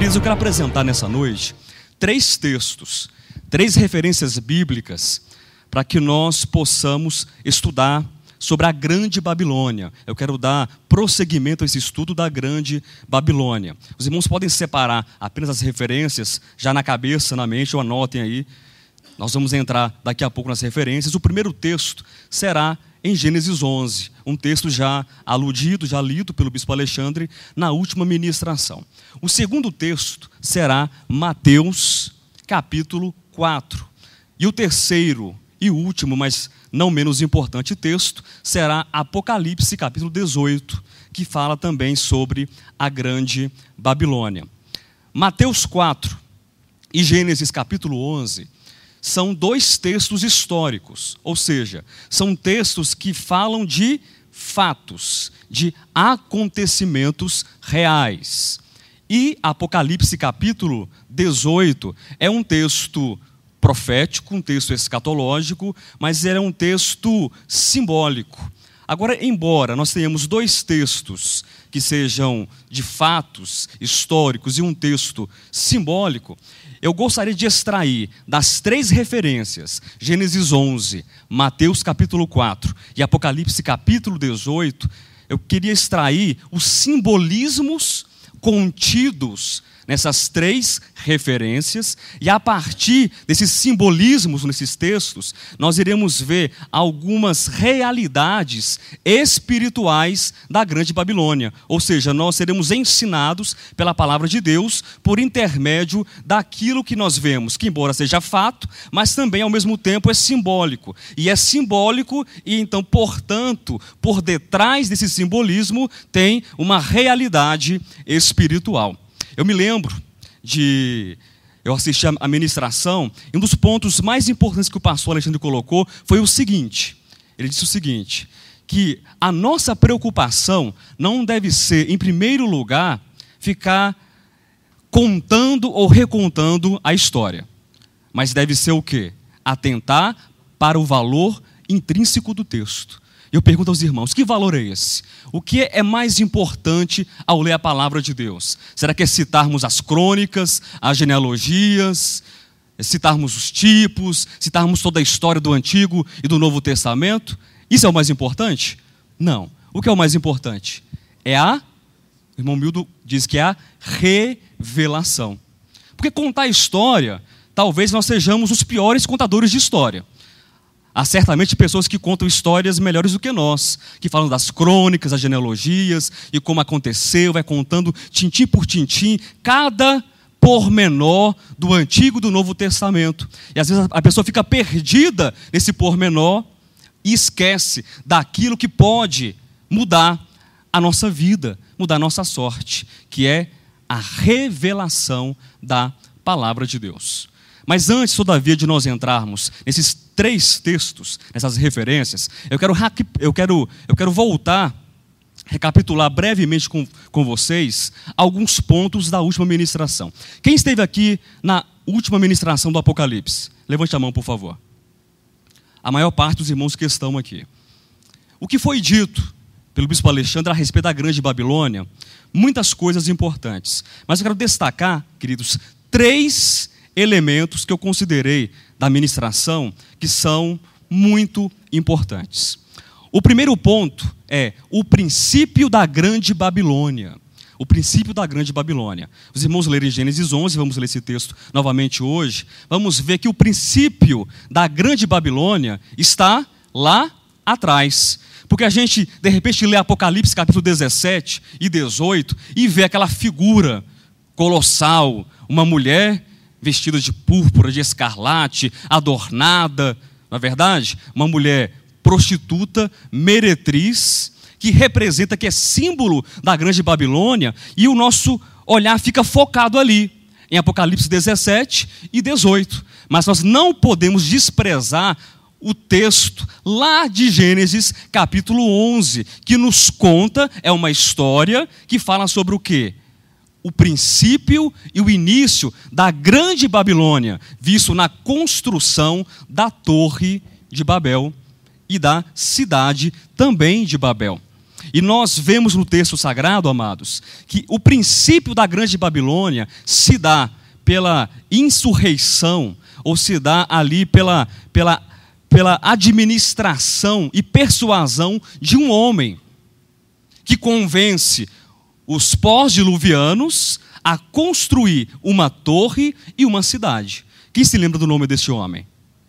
Queridos, eu quero apresentar nessa noite 3 textos, 3 referências bíblicas para que nós possamos estudar sobre a Grande Babilônia. Eu quero dar prosseguimento a esse estudo da Grande Babilônia. Os irmãos podem separar apenas as referências já na cabeça, na mente, ou anotem aí. Nós vamos entrar daqui a pouco nas referências. O primeiro texto será em Gênesis 11, um texto já aludido, já lido pelo bispo Alexandre na última ministração. O segundo texto será Mateus, capítulo 4. E o terceiro e último, mas não menos importante texto, será Apocalipse, capítulo 18, que fala também sobre a Grande Babilônia. Mateus 4 e Gênesis, capítulo 11, são 2 textos históricos, ou seja, são textos que falam de fatos, de acontecimentos reais. E Apocalipse capítulo 18 é um texto profético, um texto escatológico, mas é um texto simbólico. Agora, embora nós tenhamos 2 textos que sejam de fatos históricos e um texto simbólico, eu gostaria de extrair das 3 referências, Gênesis 11, Mateus capítulo 4 e Apocalipse capítulo 18, eu queria extrair os simbolismos contidos nessas 3 referências, e a partir desses simbolismos nesses textos, nós iremos ver algumas realidades espirituais da Grande Babilônia. Ou seja, nós seremos ensinados pela palavra de Deus por intermédio daquilo que nós vemos, que embora seja fato, mas também ao mesmo tempo é simbólico. E é simbólico e então, portanto, por detrás desse simbolismo tem uma realidade espiritual. Eu me lembro eu assisti a ministração, e um dos pontos mais importantes que o pastor Alexandre colocou foi o seguinte, ele disse o seguinte, que a nossa preocupação não deve ser, em primeiro lugar, ficar contando ou recontando a história, mas deve ser o quê? Atentar para o valor intrínseco do texto. Eu pergunto aos irmãos, que valor é esse? O que é mais importante ao ler a palavra de Deus? Será que é citarmos as crônicas, as genealogias, citarmos os tipos, citarmos toda a história do Antigo e do Novo Testamento? Isso é o mais importante? Não. O que é o mais importante? O irmão Mildo diz que é a revelação. Porque contar história, talvez nós sejamos os piores contadores de história. Há certamente pessoas que contam histórias melhores do que nós, que falam das crônicas, das genealogias, e como aconteceu, vai contando tintim por tintim, cada pormenor do Antigo e do Novo Testamento. E às vezes a pessoa fica perdida nesse pormenor e esquece daquilo que pode mudar a nossa vida, mudar a nossa sorte, que é a revelação da palavra de Deus. Mas antes, todavia, de nós entrarmos nesses 3 textos, nessas referências, eu quero voltar, recapitular brevemente com vocês alguns pontos da última ministração. Quem esteve aqui na última ministração do Apocalipse? Levante a mão, por favor. A maior parte dos irmãos que estão aqui. O que foi dito pelo bispo Alexandre a respeito da Grande Babilônia? Muitas coisas importantes. Mas eu quero destacar, queridos, 3 elementos que eu considerei da ministração que são muito importantes. O primeiro ponto é o princípio da Grande Babilônia. O princípio da Grande Babilônia. Os irmãos lerem Gênesis 11, vamos ler esse texto novamente hoje, vamos ver que o princípio da Grande Babilônia está lá atrás. Porque a gente, de repente, lê Apocalipse capítulo 17 e 18 e vê aquela figura colossal, uma mulher vestida de púrpura, de escarlate, adornada, não é verdade? Uma mulher prostituta, meretriz, que representa, que é símbolo da Grande Babilônia, e o nosso olhar fica focado ali, em Apocalipse 17 e 18. Mas nós não podemos desprezar o texto lá de Gênesis capítulo 11, que nos conta, é uma história que fala sobre o quê? O princípio e o início da Grande Babilônia, visto na construção da Torre de Babel e da cidade também de Babel. E nós vemos no texto sagrado, amados, que o princípio da grande Babilônia se dá pela insurreição, ou se dá ali pela administração e persuasão de um homem que convence os pós-diluvianos a construir uma torre e uma cidade. Quem se lembra do nome desse homem?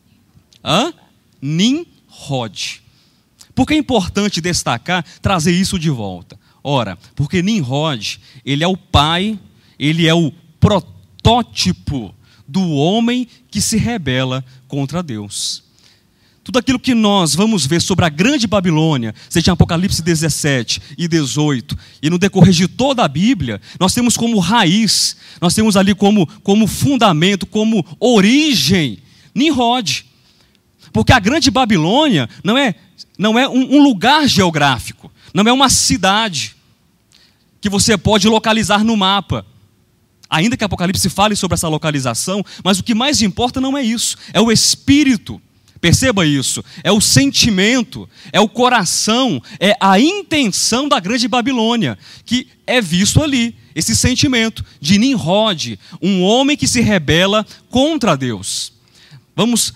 Nimrod. Por que é importante destacar, trazer isso de volta? Ora, porque Nimrod, ele é o pai, ele é o protótipo do homem que se rebela contra Deus. Tudo aquilo que nós vamos ver sobre a grande Babilônia, seja em Apocalipse 17 e 18, e no decorrer de toda a Bíblia, nós temos como raiz, nós temos ali como fundamento, como origem, Nimrod. Porque a grande Babilônia não é um lugar geográfico, não é uma cidade que você pode localizar no mapa. Ainda que Apocalipse fale sobre essa localização, mas o que mais importa não é isso, é o espírito. Perceba isso, é o sentimento, é o coração, é a intenção da grande Babilônia, que é visto ali, esse sentimento de Nimrod, um homem que se rebela contra Deus. Vamos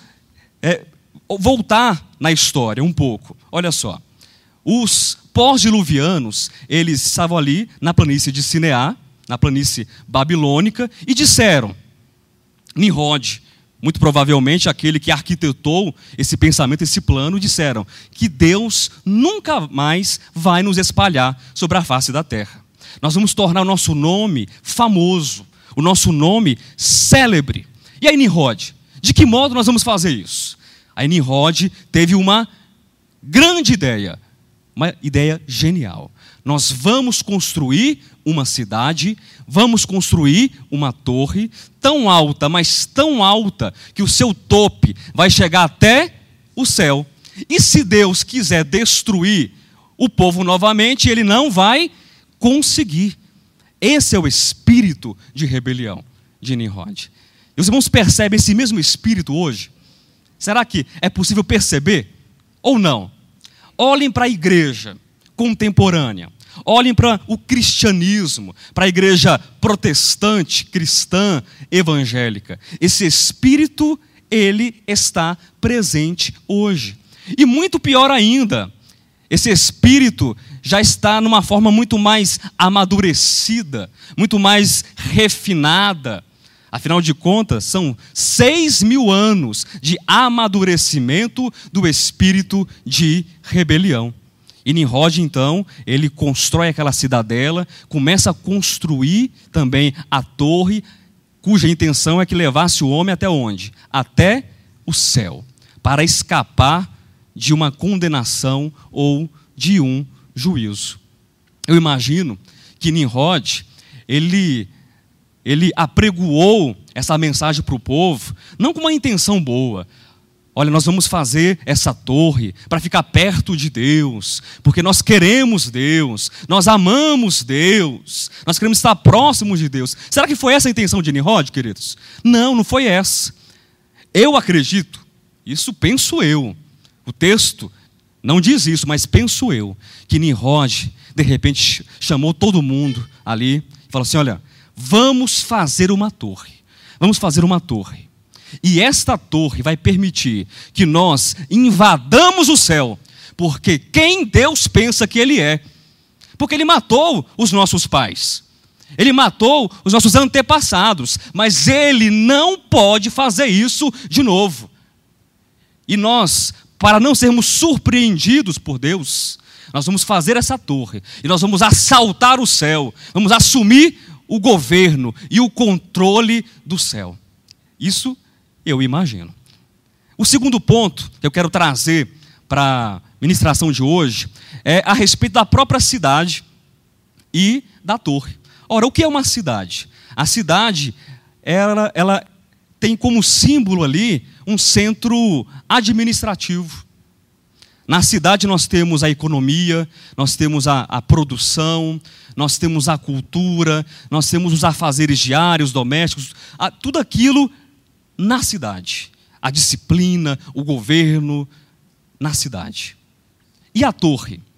voltar na história um pouco. Olha só, os pós-diluvianos, eles estavam ali na planície de Sinear, na planície babilônica, e disseram, Nimrod, muito provavelmente aquele que arquitetou esse pensamento, esse plano, disseram que Deus nunca mais vai nos espalhar sobre a face da terra. Nós vamos tornar o nosso nome famoso, o nosso nome célebre. E aí, Nimrod, de que modo nós vamos fazer isso? Aí Nimrod teve uma grande ideia, uma ideia genial. Nós vamos construir uma cidade, vamos construir uma torre tão alta, mas tão alta, que o seu tope vai chegar até o céu. E se Deus quiser destruir o povo novamente, ele não vai conseguir. Esse é o espírito de rebelião de Nimrod. E os irmãos percebem esse mesmo espírito hoje? Será que é possível perceber ou não? Olhem para a igreja contemporânea. Olhem para o cristianismo, para a igreja protestante, cristã, evangélica. Esse espírito, ele está presente hoje. E muito pior ainda, esse espírito já está numa forma muito mais amadurecida, muito mais refinada. Afinal de contas, são 6.000 anos de amadurecimento do espírito de rebelião. E Nimrod, então, ele constrói aquela cidadela, começa a construir também a torre, cuja intenção é que levasse o homem até onde? Até o céu, para escapar de uma condenação ou de um juízo. Eu imagino que Nimrod, ele apregoou essa mensagem para o povo, não com uma intenção boa. Olha, nós vamos fazer essa torre para ficar perto de Deus, porque nós queremos Deus, nós amamos Deus, nós queremos estar próximos de Deus. Será que foi essa a intenção de Nimrod, queridos? Não, não foi essa. Eu acredito, isso penso eu, o texto não diz isso, mas penso eu, que Nimrod, de repente, chamou todo mundo ali e falou assim, olha, vamos fazer uma torre, vamos fazer uma torre. E esta torre vai permitir que nós invadamos o céu, porque quem Deus pensa que Ele é? Porque Ele matou os nossos pais, Ele matou os nossos antepassados, mas Ele não pode fazer isso de novo. E nós, para não sermos surpreendidos por Deus, nós vamos fazer essa torre, e nós vamos assaltar o céu, vamos assumir o governo e o controle do céu. Isso eu imagino. O segundo ponto que eu quero trazer para a ministração de hoje é a respeito da própria cidade e da torre. Ora, o que é uma cidade? A cidade, ela tem como símbolo ali um centro administrativo. Na cidade nós temos a economia, nós temos a produção, nós temos a cultura, nós temos os afazeres diários, domésticos, tudo aquilo na cidade. A disciplina, o governo, na cidade. E a torre?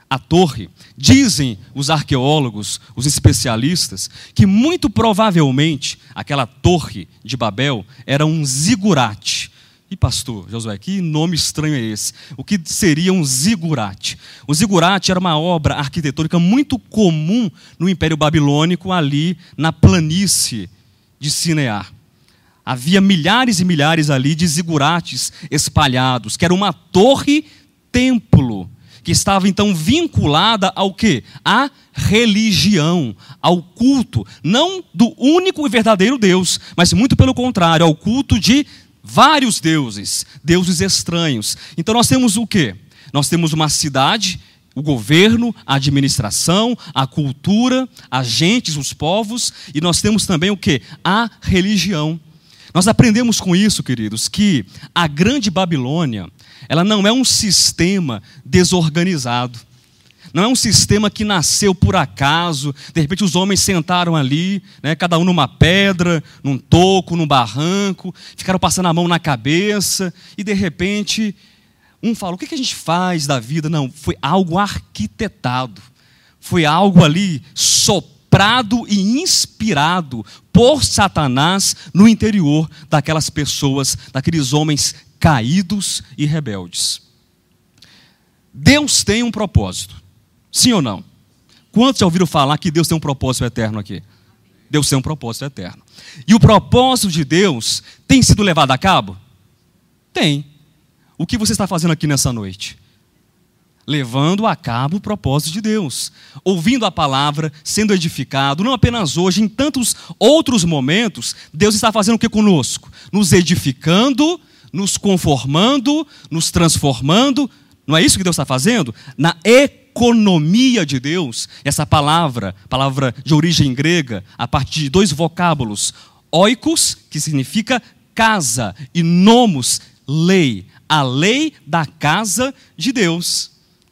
a torre, dizem os arqueólogos, os especialistas, que muito provavelmente aquela torre de Babel era um zigurate. E pastor Josué, que nome estranho é esse? O que seria um zigurate? O zigurate era uma obra arquitetônica muito comum no Império Babilônico, ali na planície de Sinear. Havia milhares e milhares ali de zigurates espalhados, que era uma torre-templo, que estava então vinculada ao quê? À religião, ao culto, não do único e verdadeiro Deus, mas muito pelo contrário, ao culto de vários deuses, deuses estranhos. Então nós temos o quê? Nós temos uma cidade, o governo, a administração, a cultura, as gentes, os povos, e nós temos também o quê? A religião. Nós aprendemos com isso, queridos, que a Grande Babilônia, ela não é um sistema desorganizado. Não é um sistema que nasceu por acaso, de repente os homens sentaram ali, né, cada um numa pedra, num toco, num barranco, ficaram passando a mão na cabeça, e de repente um fala, o que a gente faz da vida? Não, foi algo arquitetado, foi algo ali soprado e inspirado por Satanás no interior daquelas pessoas, daqueles homens caídos e rebeldes. Deus tem um propósito. Sim ou não? Quantos já ouviram falar que Deus tem um propósito eterno aqui? Deus tem um propósito eterno. E o propósito de Deus tem sido levado a cabo? Tem. O que você está fazendo aqui nessa noite? Levando a cabo o propósito de Deus. Ouvindo a palavra, sendo edificado, não apenas hoje, em tantos outros momentos, Deus está fazendo o que conosco? Nos edificando, nos conformando, nos transformando. Não é isso que Deus está fazendo? Na economia de Deus, essa palavra de origem grega, a partir de dois vocábulos, oikos, que significa casa, e nomos, lei, a lei da casa de Deus.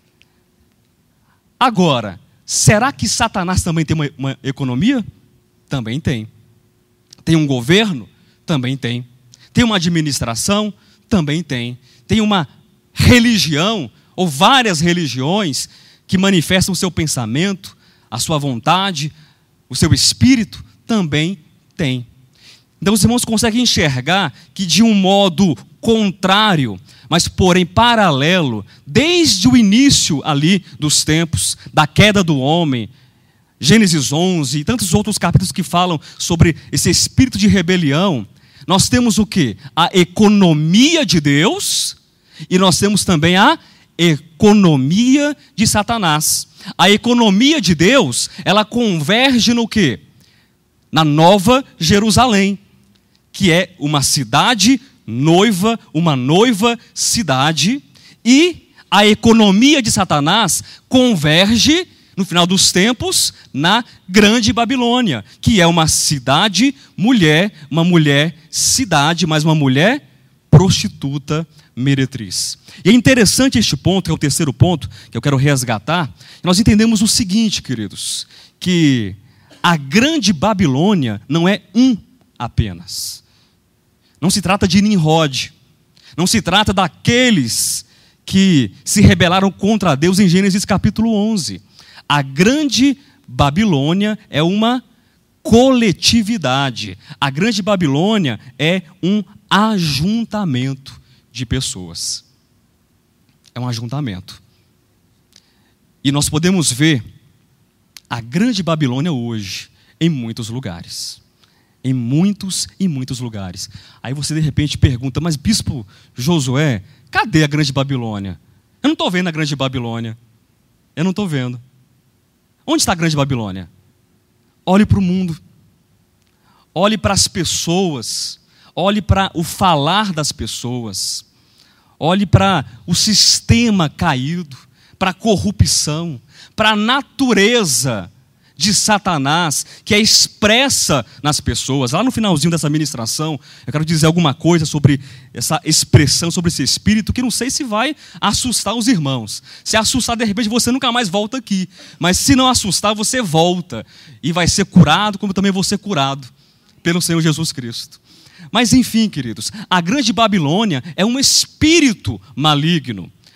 Agora, será que Satanás também tem uma economia? Também tem. Tem um governo? Também tem. Tem uma administração? Também tem. Tem uma religião, ou várias religiões, que manifestam o seu pensamento, a sua vontade, o seu espírito? Também tem. Então os irmãos conseguem enxergar que de um modo contrário, mas porém paralelo, desde o início ali dos tempos, da queda do homem, Gênesis 11 e tantos outros capítulos que falam sobre esse espírito de rebelião, nós temos o quê? A economia de Deus e nós temos também a economia de Satanás. A economia de Deus, ela converge no quê? Na Nova Jerusalém, que é uma cidade noiva, uma noiva cidade, e a economia de Satanás converge, no final dos tempos, na Grande Babilônia, que é uma cidade mulher, uma mulher cidade, mas uma mulher prostituta meretriz. E é interessante este ponto, que é o terceiro ponto que eu quero resgatar. Nós entendemos o seguinte, queridos, que a Grande Babilônia não é um apenas. Não se trata de Nimrod, não se trata daqueles que se rebelaram contra Deus em Gênesis capítulo 11. A Grande Babilônia é uma coletividade. A Grande Babilônia é um ajuntamento de pessoas. É um ajuntamento. E nós podemos ver a Grande Babilônia hoje em muitos lugares. Em muitos e muitos lugares. Aí você de repente pergunta, mas bispo Josué, cadê a Grande Babilônia? Eu não estou vendo a Grande Babilônia. Eu não estou vendo. Onde está a Grande Babilônia? Olhe para o mundo. Olhe para as pessoas. Olhe para o falar das pessoas. Olhe para o sistema caído, para a corrupção, para a natureza de Satanás, que é expressa nas pessoas. Lá no finalzinho dessa ministração, eu quero dizer alguma coisa sobre essa expressão, sobre esse espírito, que não sei se vai assustar os irmãos. Se assustar, de repente, você nunca mais volta aqui. Mas se não assustar, você volta. E vai ser curado, como também vou ser curado pelo Senhor Jesus Cristo. Mas enfim, queridos, a Grande Babilônia é um espírito maligno.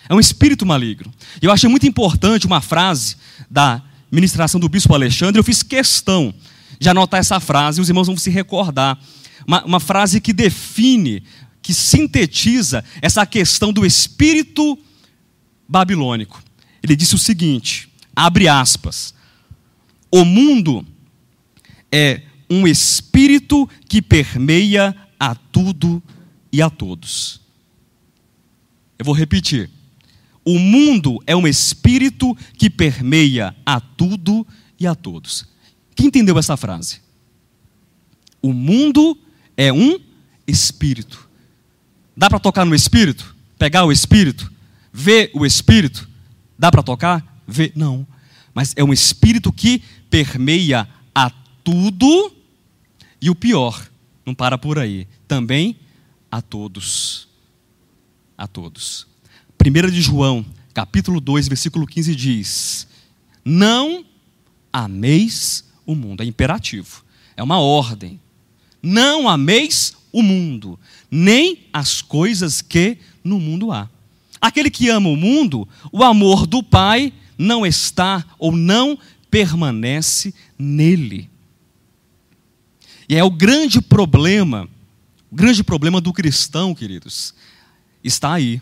É um espírito maligno. E eu achei muito importante uma frase da ministração do bispo Alexandre. Eu fiz questão de anotar essa frase, e os irmãos vão se recordar. Uma frase que define, que sintetiza essa questão do espírito babilônico. Ele disse o seguinte, abre aspas: o mundo é um espírito que permeia a tudo e a todos. Eu vou repetir. O mundo é um espírito que permeia a tudo e a todos. Quem entendeu essa frase? O mundo é um espírito. Dá para tocar no espírito? Pegar o espírito? Ver o espírito? Dá para tocar? Ver? Não. Mas é um espírito que permeia a tudo e o pior, não para por aí, também a todos. A todos. 1 de João, capítulo 2, versículo 15 diz: não ameis o mundo. É imperativo, é uma ordem. Não ameis o mundo, nem as coisas que no mundo há. Aquele que ama o mundo, o amor do Pai não está ou não permanece nele. E é o grande problema do cristão, queridos, está aí.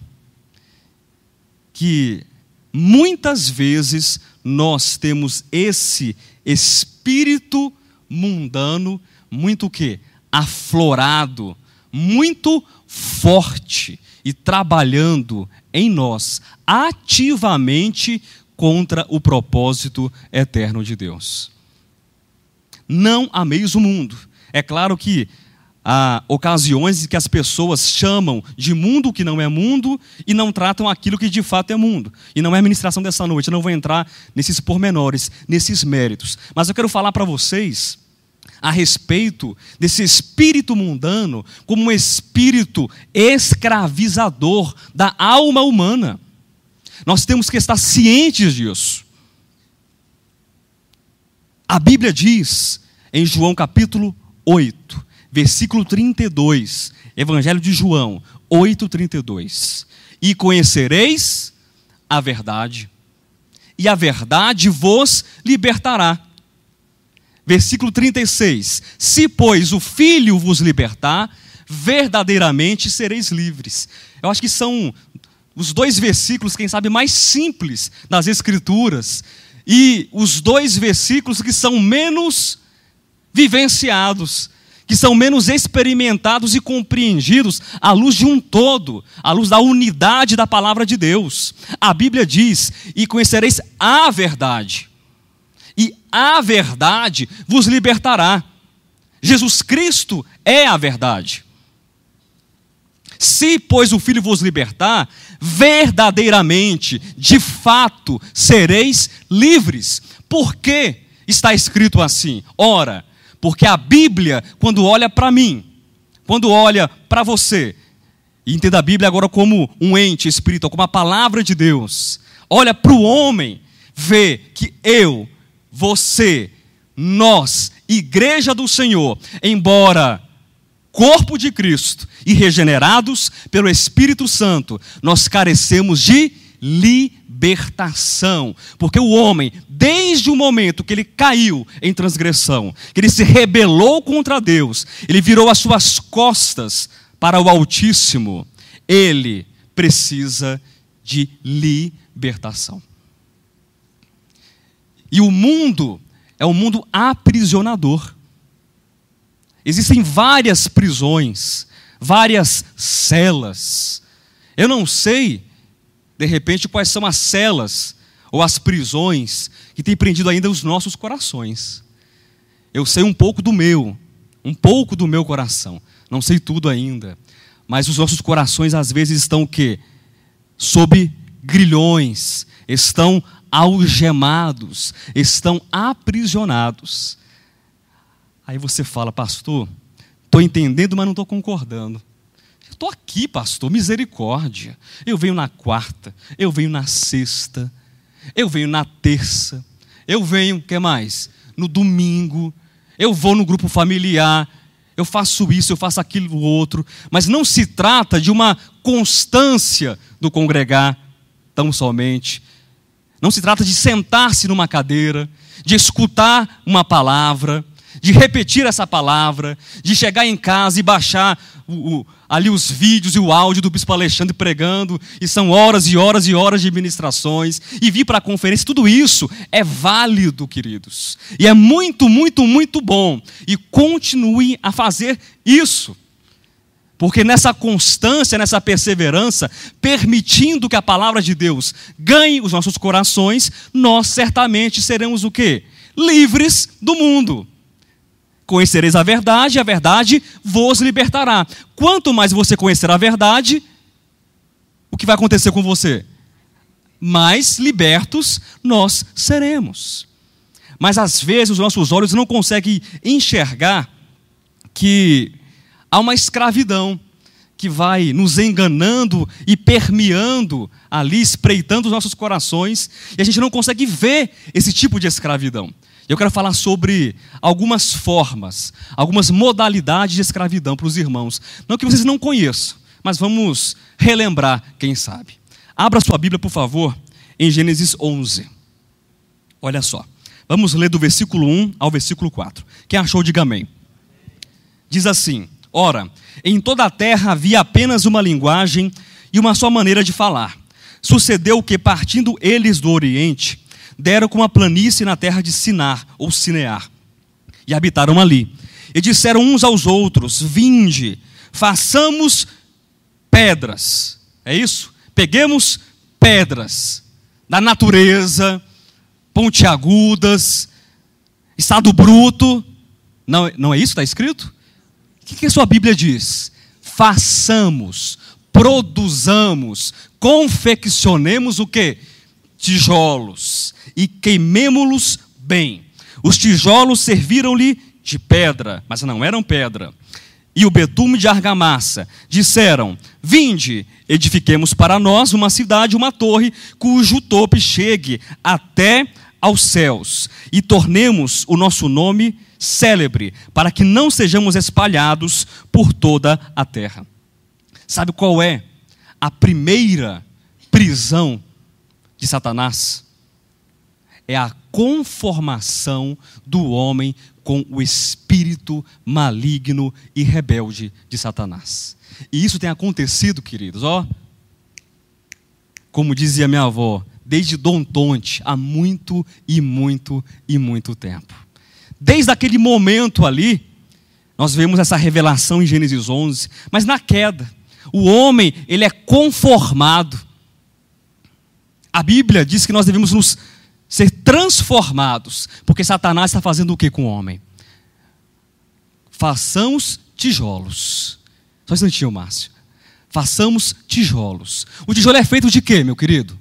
Que muitas vezes nós temos esse espírito mundano muito o quê? Aflorado, muito forte e trabalhando em nós ativamente contra o propósito eterno de Deus. Não ameis o mundo. É claro que há ocasiões em que as pessoas chamam de mundo o que não é mundo e não tratam aquilo que de fato é mundo. E não é a ministração dessa noite, eu não vou entrar nesses pormenores, nesses méritos. Mas eu quero falar para vocês a respeito desse espírito mundano como um espírito escravizador da alma humana. Nós temos que estar cientes disso. A Bíblia diz em João capítulo 8, versículo 32, Evangelho de João 8:32. E conhecereis a verdade, e a verdade vos libertará. Versículo 36. Se, pois, o Filho vos libertar, verdadeiramente sereis livres. Eu acho que são os dois versículos, quem sabe, mais simples das Escrituras. E os dois versículos que são menos vivenciados, que são menos experimentados e compreendidos à luz de um todo, à luz da unidade da palavra de Deus. A Bíblia diz: e conhecereis a verdade, e a verdade vos libertará. Jesus Cristo é a verdade. Se, pois, o Filho vos libertar, verdadeiramente, de fato, sereis livres. Por que está escrito assim? Ora, porque a Bíblia, quando olha para mim, quando olha para você, e entenda a Bíblia agora como um ente espiritual, como a palavra de Deus, olha para o homem, vê que eu, você, nós, igreja do Senhor, embora corpo de Cristo e regenerados pelo Espírito Santo, nós carecemos de libertação, porque o homem, desde o momento que ele caiu em transgressão, que ele se rebelou contra Deus, ele virou as suas costas para o Altíssimo, ele precisa de libertação. E o mundo é um mundo aprisionador. Existem várias prisões, várias celas. Eu não sei, de repente, quais são as celas ou as prisões que têm prendido ainda os nossos corações. Eu sei um pouco do meu coração. Não sei tudo ainda. Mas os nossos corações às vezes estão o quê? Sob grilhões, estão algemados, estão aprisionados. Aí você fala: pastor, estou entendendo, mas não estou concordando. Estou aqui, pastor, misericórdia. Eu venho na quarta, eu venho na sexta, eu venho na terça, eu venho, o que mais? No domingo, eu vou no grupo familiar, eu faço isso, eu faço aquilo outro. Mas não se trata de uma constância do congregar. tão somente. Não se trata de sentar-se numa cadeira, de escutar uma palavra, de repetir essa palavra, de chegar em casa e baixar ali os vídeos e o áudio do Bispo Alexandre pregando, e são horas e horas e horas de ministrações, e vir para a conferência. Tudo isso é válido, queridos, e é muito, muito, muito bom, e continue a fazer isso, porque nessa constância, nessa perseverança, permitindo que a palavra de Deus ganhe os nossos corações, nós certamente seremos o quê? Livres do mundo. Conhecereis a verdade vos libertará. Quanto mais você conhecer a verdade, o que vai acontecer com você? Mais libertos nós seremos. Mas às vezes os nossos olhos não conseguem enxergar que há uma escravidão que vai nos enganando e permeando ali, espreitando os nossos corações, e a gente não consegue ver esse tipo de escravidão. Eu quero falar sobre algumas formas, algumas modalidades de escravidão para os irmãos. Não que vocês não conheçam, mas vamos relembrar, quem sabe. Abra sua Bíblia, por favor, em Gênesis 11. Olha só. Vamos ler do versículo 1 ao versículo 4. Quem achou, diga amém. Diz assim: ora, em toda a terra havia apenas uma linguagem e uma só maneira de falar. Sucedeu que, partindo eles do Oriente, deram com uma planície na terra de Sinar, ou Sinear, e habitaram ali. E disseram uns aos outros: vinde, façamos pedras. É isso? Peguemos pedras da natureza, pontiagudas, estado bruto. Não é isso que está escrito? O que a sua Bíblia diz? Façamos, produzamos, confeccionemos o quê? Tijolos, e queimemo-los bem. Os tijolos serviram-lhe de pedra, mas não eram pedra, e o betume de argamassa. Disseram: vinde, edifiquemos para nós uma cidade, uma torre, cujo tope chegue até aos céus, e tornemos o nosso nome célebre, para que não sejamos espalhados por toda a terra. Sabe qual é a primeira prisão de Satanás? É a conformação do homem com o espírito maligno e rebelde de Satanás. E isso tem acontecido, queridos, como dizia minha avó, desde Dom Tonte, há muito e muito e muito tempo. Desde aquele momento ali, nós vemos essa revelação em Gênesis 11, mas na queda, o homem, ele é conformado. A Bíblia diz que nós devemos nos ser transformados, porque Satanás está fazendo o que com o homem? Façamos tijolos. Só um instantinho, Márcio. Façamos tijolos. O tijolo é feito de quê, meu querido?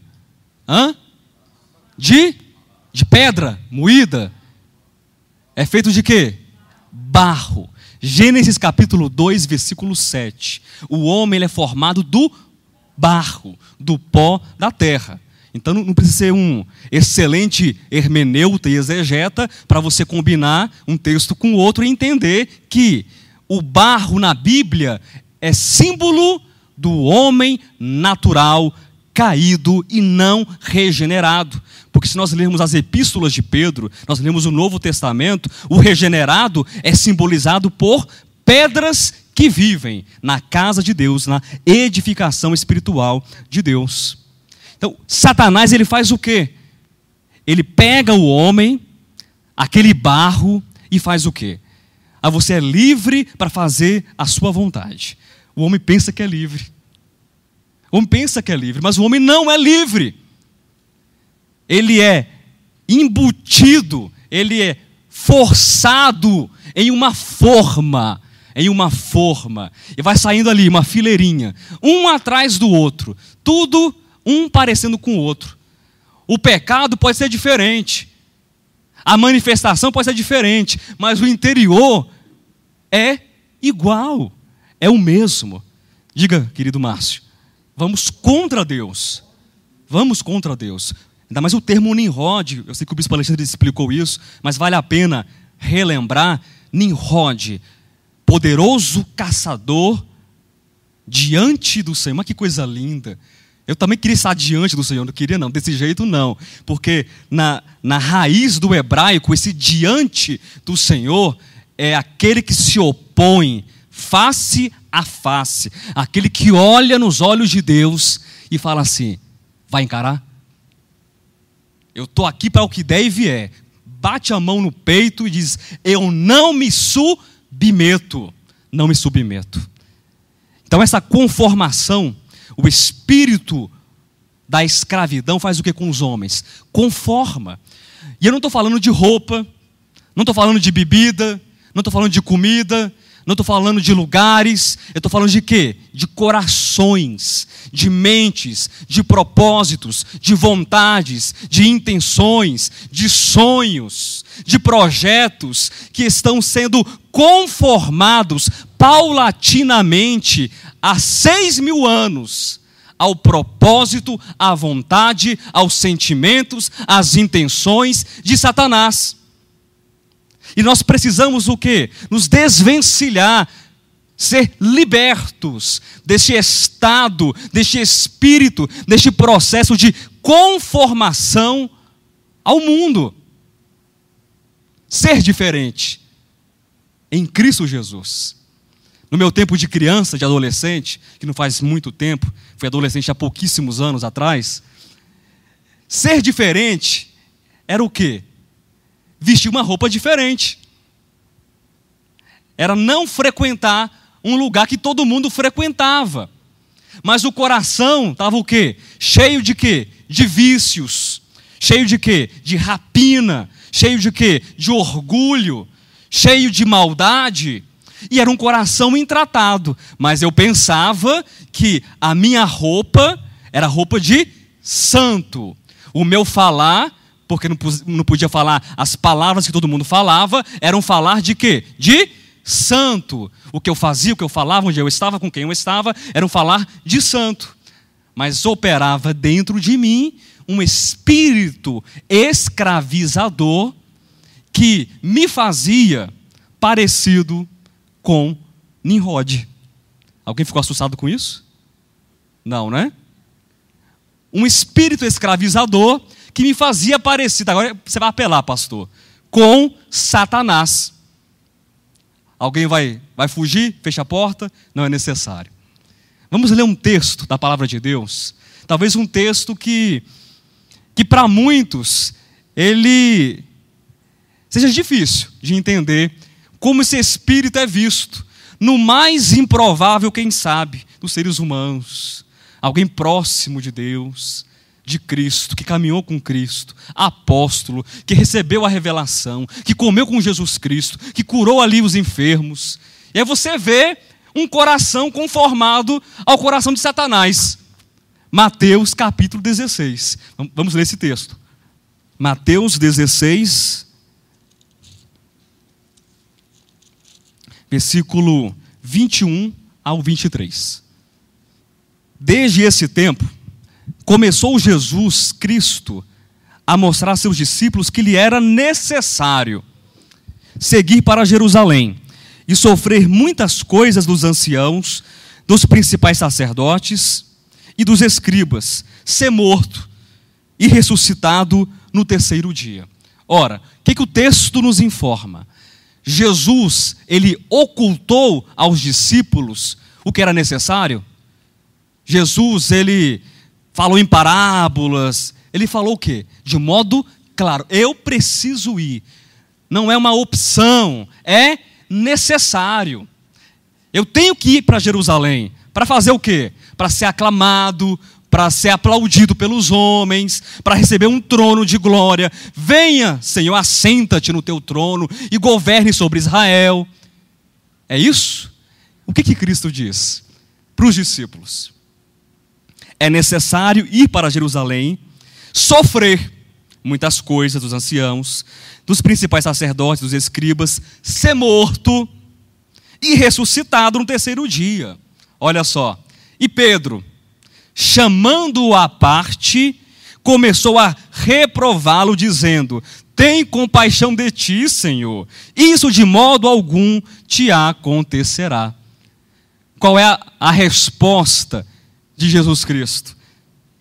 De pedra moída. É feito de quê? Barro. Gênesis capítulo 2, versículo 7. O homem, ele é formado do barro, do pó da terra. Então não precisa ser um excelente hermeneuta e exegeta para você combinar um texto com o outro e entender que o barro na Bíblia é símbolo do homem natural, caído e não regenerado. Porque se nós lermos as epístolas de Pedro, nós lemos o Novo Testamento, o regenerado é simbolizado por pedras que vivem na casa de Deus, na edificação espiritual de Deus. Então, Satanás, ele faz o quê? Ele pega o homem, aquele barro, e faz o quê? Você é livre para fazer a sua vontade. O homem pensa que é livre. O homem pensa que é livre, mas o homem não é livre. Ele é embutido, ele é forçado em uma forma, e vai saindo ali uma fileirinha, um atrás do outro, tudo um parecendo com o outro. O pecado pode ser diferente, a manifestação pode ser diferente, mas o interior é igual, é o mesmo. Diga, querido Márcio, vamos contra Deus. Vamos contra Deus. Ainda mais o termo Nimrod, eu sei que o Bispo Alexandre explicou isso, mas vale a pena relembrar. Nimrod, poderoso caçador diante do Senhor. Mas que coisa linda. Eu também queria estar diante do Senhor, não queria não, desse jeito não. Porque na raiz do hebraico, esse diante do Senhor é aquele que se opõe face a face. Aquele que olha nos olhos de Deus e fala assim, vai encarar? Eu estou aqui para o que der e vier. Bate a mão no peito e diz, eu não me submeto. Não me submeto. Então essa conformação, o espírito da escravidão faz o que com os homens? Conforma. E eu não estou falando de roupa, não estou falando de bebida, não estou falando de comida, não estou falando de lugares, eu estou falando de quê? De corações, de mentes, de propósitos, de vontades, de intenções, de sonhos, de projetos que estão sendo conformados paulatinamente há 6.000 anos ao propósito, à vontade, aos sentimentos, às intenções de Satanás. E nós precisamos o quê? Nos desvencilhar, ser libertos deste estado, deste espírito, deste processo de conformação ao mundo. Ser diferente em Cristo Jesus. No meu tempo de criança, de adolescente, que não faz muito tempo, fui adolescente há pouquíssimos anos atrás, ser diferente era o quê? Vestir uma roupa diferente. Era não frequentar um lugar que todo mundo frequentava. Mas o coração estava o quê? Cheio de quê? De vícios. Cheio de quê? De rapina. Cheio de quê? De orgulho. Cheio de maldade. E era um coração intratado. Mas eu pensava que a minha roupa era roupa de santo. O meu falar, porque não podia falar as palavras que todo mundo falava, era um falar de quê? De santo. O que eu fazia, o que eu falava, onde eu estava, com quem eu estava, era um falar de santo. Mas operava dentro de mim um espírito escravizador que me fazia parecido com Nimrod. Alguém ficou assustado com isso? Não, né? Um espírito escravizador que me fazia parecido, agora você vai apelar, pastor, com Satanás. Alguém vai fugir? Fecha a porta? Não é necessário. Vamos ler um texto da palavra de Deus. Talvez um texto que para muitos, ele seja difícil de entender como esse espírito é visto. No mais improvável, quem sabe, dos seres humanos. Alguém próximo de Deus, de Cristo, que caminhou com Cristo, apóstolo, que recebeu a revelação, que comeu com Jesus Cristo, que curou ali os enfermos. E aí você vê um coração conformado ao coração de Satanás. Mateus capítulo 16. Vamos ler esse texto. Mateus 16, versículo 21 ao 23. Desde esse tempo, começou Jesus Cristo a mostrar a seus discípulos que lhe era necessário seguir para Jerusalém e sofrer muitas coisas dos anciãos, dos principais sacerdotes e dos escribas, ser morto e ressuscitado no terceiro dia. Ora, o que o texto nos informa? Jesus, ele ocultou aos discípulos o que era necessário. Jesus, ele falou em parábolas, ele falou o quê? De modo claro, eu preciso ir. Não é uma opção, é necessário. Eu tenho que ir para Jerusalém. Para fazer o quê? Para ser aclamado, para ser aplaudido pelos homens, para receber um trono de glória. Venha, Senhor, assenta-te no teu trono e governe sobre Israel. É isso? O que Cristo diz para os discípulos? É necessário ir para Jerusalém, sofrer muitas coisas dos anciãos, dos principais sacerdotes, dos escribas, ser morto e ressuscitado no terceiro dia. Olha só. E Pedro, chamando-o à parte, começou a reprová-lo, dizendo: tem compaixão de ti, Senhor, isso de modo algum te acontecerá. Qual é a resposta de Jesus Cristo?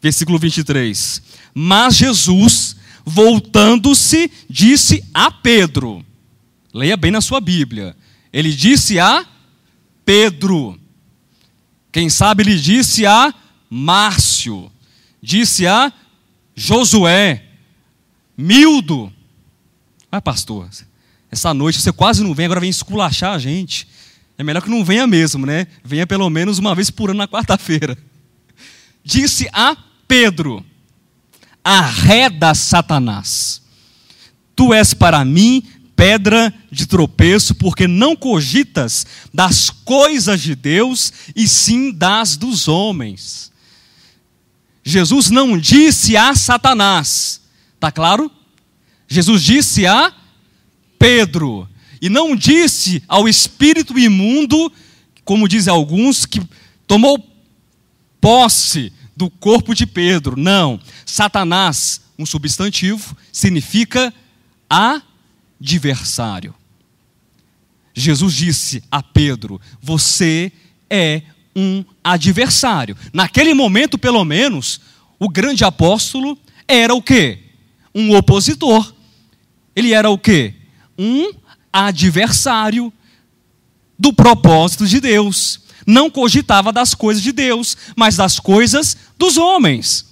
Versículo 23. Mas Jesus, voltando-se, disse a Pedro. Leia bem na sua Bíblia. Ele disse a Pedro. Quem sabe ele disse a Márcio. Disse a Josué. Mildo. Vai, pastor, essa noite você quase não vem, agora vem esculachar a gente. É melhor que não venha mesmo, né? Venha pelo menos uma vez por ano na quarta-feira. Disse a Pedro: arreda, Satanás. Tu és para mim pedra de tropeço, porque não cogitas das coisas de Deus, e sim das dos homens. Jesus não disse a Satanás, tá claro? Jesus disse a Pedro, e não disse ao espírito imundo, como dizem alguns, que tomou posse do corpo de Pedro. Não, Satanás, um substantivo, significa adversário. Jesus disse a Pedro: você é um adversário. Naquele momento, pelo menos, o grande apóstolo era o quê? Um opositor. Ele era o quê? Um adversário do propósito de Deus. Não cogitava das coisas de Deus, mas das coisas dos homens.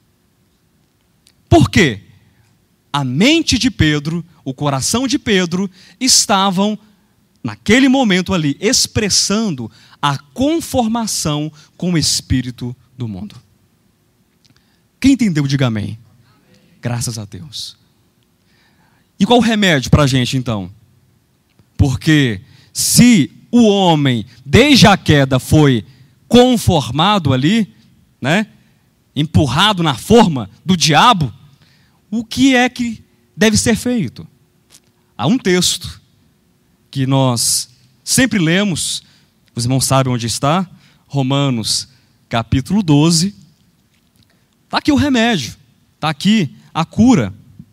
Por quê? A mente de Pedro, o coração de Pedro, estavam, naquele momento ali, expressando a conformação com o espírito do mundo. Quem entendeu, diga amém. Graças a Deus. E qual o remédio para a gente, então? Porque se o homem, desde a queda, foi conformado ali, né, empurrado na forma do diabo, o que é que deve ser feito? Há um texto que nós sempre lemos, os irmãos sabem onde está, Romanos capítulo 12. Está aqui o remédio, está aqui a cura.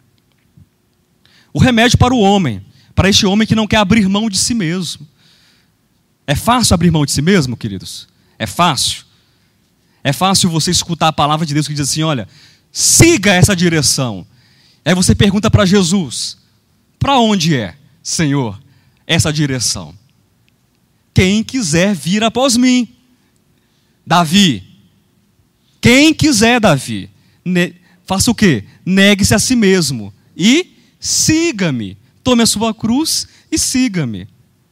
O remédio para o homem, para este homem que não quer abrir mão de si mesmo. É fácil abrir mão de si mesmo, queridos? É fácil. É fácil você escutar a palavra de Deus que diz assim: olha, siga essa direção. Aí você pergunta para Jesus: para onde é, Senhor, essa direção? Quem quiser vir após mim. Davi. Quem quiser, Davi, faça o quê? Negue-se a si mesmo e siga-me. Tome a sua cruz e siga-me.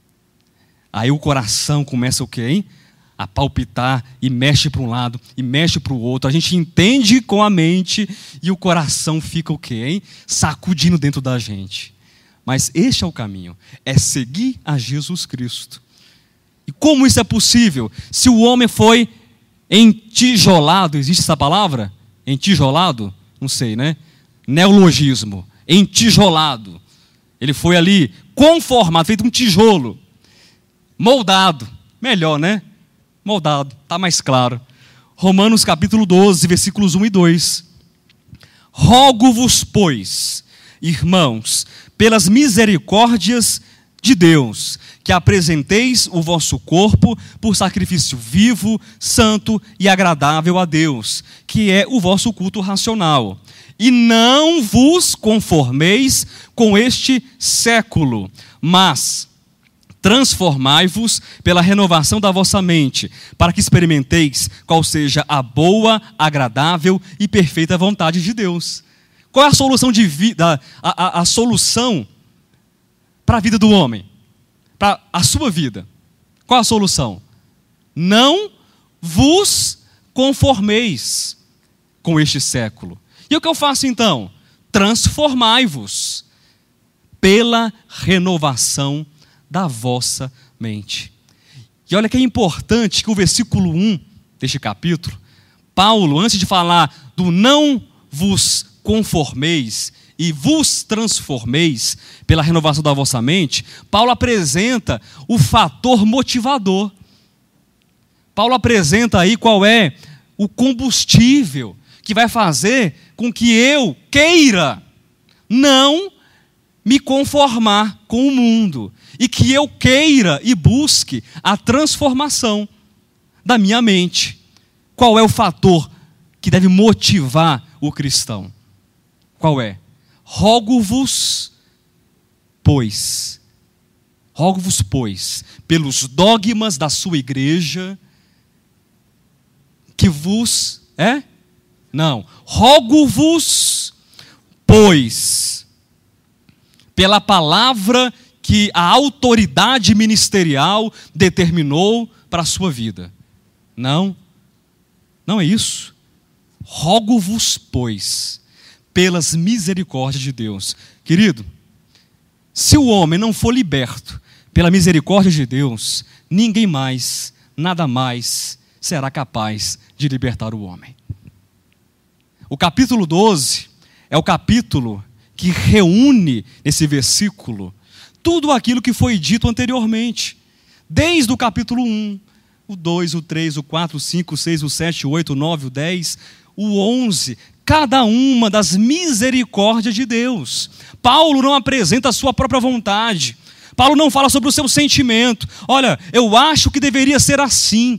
Aí o coração começa o quê, hein? A palpitar e mexe para um lado e mexe para o outro. A gente entende com a mente e o coração fica o quê, hein? Sacudindo dentro da gente. Mas este é o caminho, é seguir a Jesus Cristo. E como isso é possível? Se o homem foi entijolado, existe essa palavra? Entijolado? Não sei, né? Neologismo. Entijolado. Ele foi ali conformado, feito um tijolo. Moldado. Melhor, né? Moldado. Está mais claro. Romanos capítulo 12, versículos 1 e 2. Rogo-vos, pois, irmãos, pelas misericórdias de Deus, que apresenteis o vosso corpo por sacrifício vivo, santo e agradável a Deus, que é o vosso culto racional. E não vos conformeis com este século, mas transformai-vos pela renovação da vossa mente, para que experimenteis qual seja a boa, agradável e perfeita vontade de Deus. Qual é a solução de vida, a solução para a vida do homem? Para a sua vida. Qual a solução? Não vos conformeis com este século. E o que eu faço então? Transformai-vos pela renovação da vossa mente. E olha que é importante que o versículo 1 deste capítulo, Paulo, antes de falar do não vos conformeis e vos transformeis pela renovação da vossa mente, Paulo apresenta o fator motivador. Paulo apresenta aí qual é o combustível que vai fazer com que eu queira não me conformar com o mundo e que eu queira e busque a transformação da minha mente. Qual é o fator que deve motivar o cristão. Qual é? Rogo-vos, pois, pelos dogmas da sua igreja, que vos... Não. Rogo-vos, pois, pela palavra que a autoridade ministerial determinou para a sua vida. Não é isso. Rogo-vos, pois, pelas misericórdias de Deus. Querido, se o homem não for liberto pela misericórdia de Deus, ninguém mais, nada mais será capaz de libertar o homem. O capítulo 12 é o capítulo que reúne nesse versículo tudo aquilo que foi dito anteriormente. Desde o capítulo 1, o 2, o 3, o 4, o 5, o 6, o 7, o 8, o 9, o 10, o 11, cada uma das misericórdias de Deus. Paulo não apresenta a sua própria vontade. Paulo não fala sobre o seu sentimento. Olha, eu acho que deveria ser assim.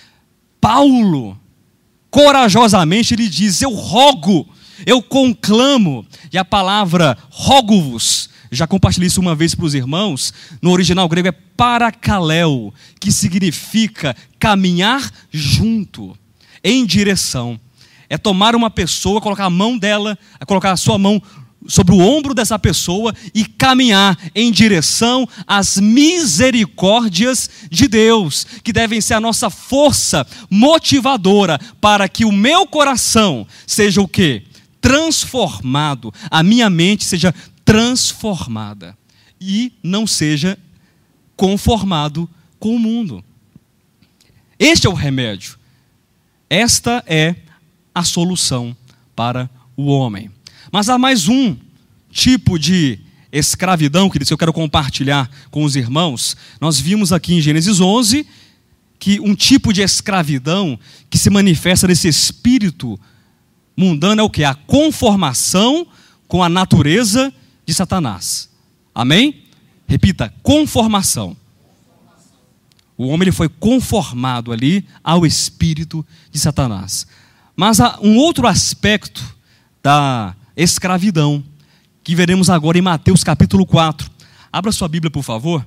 Paulo, corajosamente, ele diz: eu rogo, eu conclamo. E a palavra rogo-vos, já compartilhei isso uma vez para os irmãos, no original grego é parakaleo, que significa caminhar junto, em direção. É tomar uma pessoa, colocar a mão dela, colocar a sua mão sobre o ombro dessa pessoa e caminhar em direção às misericórdias de Deus, que devem ser a nossa força motivadora para que o meu coração seja o quê? Transformado, a minha mente seja transformada e não seja conformado com o mundo. Este é o remédio. Esta é a solução para o homem. Mas há mais um tipo de escravidão, que eu quero compartilhar com os irmãos. Nós vimos aqui em Gênesis 11 que um tipo de escravidão que se manifesta nesse espírito mundano é o quê? A conformação com a natureza de Satanás. Amém? Repita, conformação. O homem ele foi conformado ali ao espírito de Satanás. Mas há um outro aspecto da escravidão, que veremos agora em Mateus capítulo 4. Abra sua Bíblia, por favor.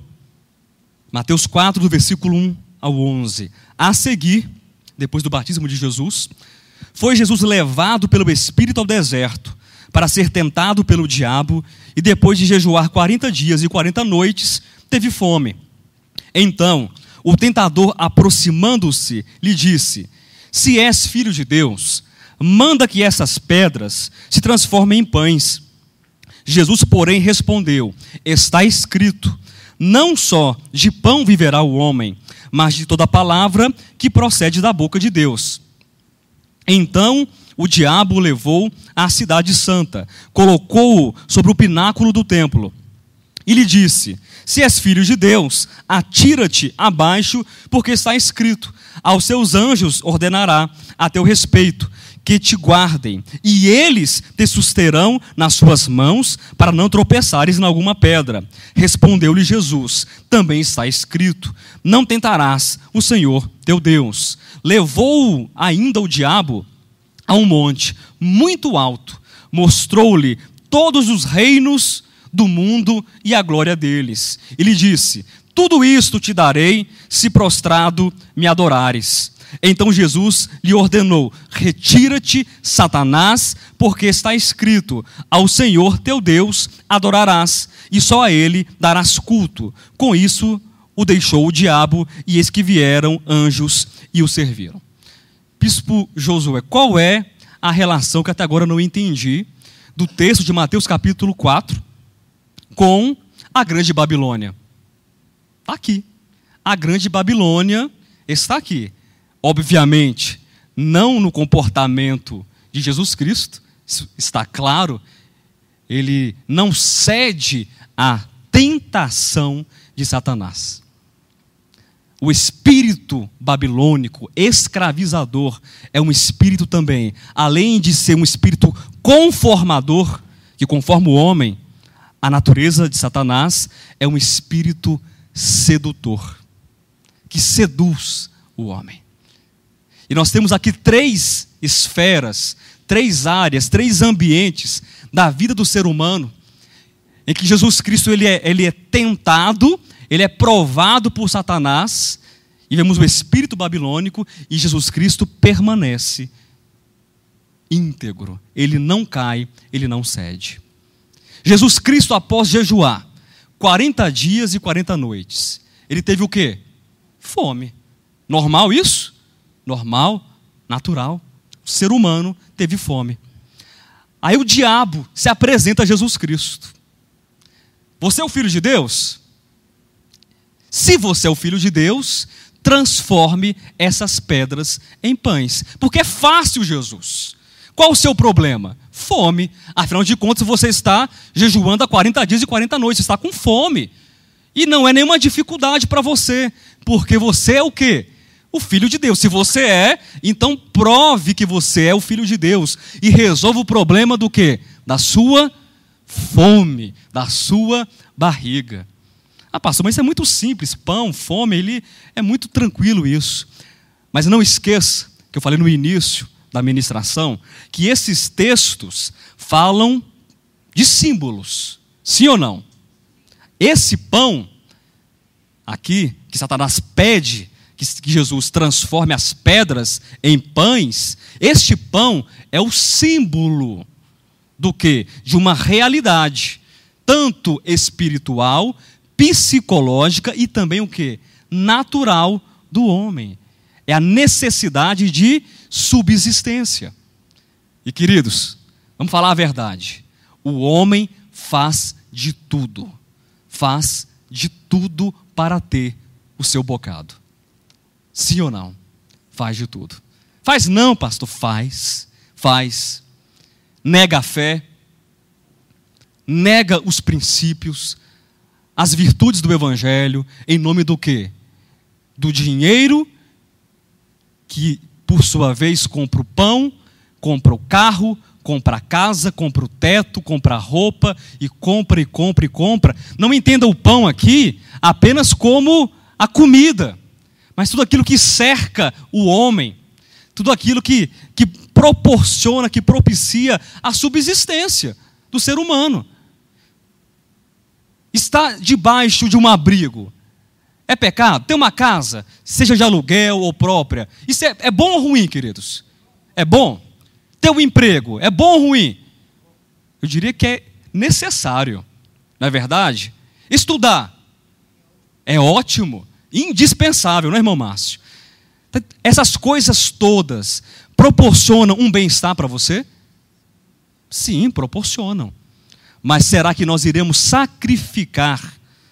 Mateus 4, do versículo 1 ao 11. A seguir, depois do batismo de Jesus, foi Jesus levado pelo Espírito ao deserto, para ser tentado pelo diabo, e depois de jejuar 40 dias e 40 noites, teve fome. Então, o tentador, aproximando-se, lhe disse: se és filho de Deus, manda que essas pedras se transformem em pães. Jesus, porém, respondeu: está escrito, não só de pão viverá o homem, mas de toda palavra que procede da boca de Deus. Então o diabo o levou à cidade santa, colocou-o sobre o pináculo do templo e lhe disse: se és filho de Deus, atira-te abaixo, porque está escrito: aos seus anjos ordenará a teu respeito, que te guardem, e eles te susterão nas suas mãos, para não tropeçares em alguma pedra. Respondeu-lhe Jesus: também está escrito, não tentarás o Senhor teu Deus. Levou-o ainda o diabo a um monte muito alto, mostrou-lhe todos os reinos do mundo e a glória deles. E lhe disse: tudo isto te darei, se prostrado me adorares. Então Jesus lhe ordenou: retira-te, Satanás, porque está escrito: ao Senhor teu Deus adorarás, e só a ele darás culto. Com isso o deixou o diabo, e eis que vieram anjos e o serviram. Bispo Josué, qual é a relação que até agora eu não entendi do texto de Mateus capítulo 4 com a grande Babilônia? Está aqui. A grande Babilônia está aqui. Obviamente, não no comportamento de Jesus Cristo, isso está claro, ele não cede à tentação de Satanás. O espírito babilônico, escravizador, é um espírito também, além de ser um espírito conformador, que conforma o homem, a natureza de Satanás é um espírito sedutor, que seduz o homem. E nós temos aqui 3 esferas, 3 áreas, 3 ambientes da vida do ser humano, em que Jesus Cristo ele é tentado, ele é provado por Satanás, e vemos o espírito babilônico, e Jesus Cristo permanece íntegro. Ele não cai, ele não cede. Jesus Cristo, após jejuar 40 dias e 40 noites, ele teve o quê? Fome. Normal isso? Normal, natural. O ser humano teve fome. Aí o diabo se apresenta a Jesus Cristo. Você é o Filho de Deus? Se você é o Filho de Deus, transforme essas pedras em pães. Porque é fácil, Jesus. Qual o seu problema? Fome. Afinal de contas, você está jejuando há 40 dias e 40 noites. Você está com fome. E não é nenhuma dificuldade para você. Porque você é o quê? O Filho de Deus. Se você é, então prove que você é o Filho de Deus. E resolva o problema do quê? Da sua fome, da sua barriga. Ah, pastor, mas isso é muito simples. Pão, fome, ele é muito tranquilo isso. Mas não esqueça, que eu falei no início da ministração, que esses textos falam de símbolos. Sim ou não? Esse pão aqui, que Satanás pede que Jesus transforme as pedras em pães, este pão é o símbolo do quê? De uma realidade, tanto espiritual, psicológica e também o quê? Natural do homem. É a necessidade de subsistência. E queridos, vamos falar a verdade. O homem faz de tudo. Faz de tudo para ter o seu bocado. Sim ou não? Faz de tudo. Faz não, pastor? Faz. Nega a fé. Nega os princípios, as virtudes do Evangelho, em nome do quê? Do dinheiro, que por sua vez compra o pão, compra o carro, compra a casa, compra o teto, compra a roupa, e compra. Não entenda o pão aqui apenas como a comida, mas tudo aquilo que cerca o homem, tudo aquilo que proporciona, que propicia a subsistência do ser humano. Está debaixo de um abrigo é pecado? Ter uma casa, seja de aluguel ou própria, isso é bom ou ruim, queridos? É bom? Ter um emprego, é bom ou ruim? Eu diria que é necessário, não é verdade? Estudar é ótimo, indispensável, não é, irmão Márcio? Essas coisas todas proporcionam um bem-estar para você? Sim, proporcionam. Mas será que nós iremos sacrificar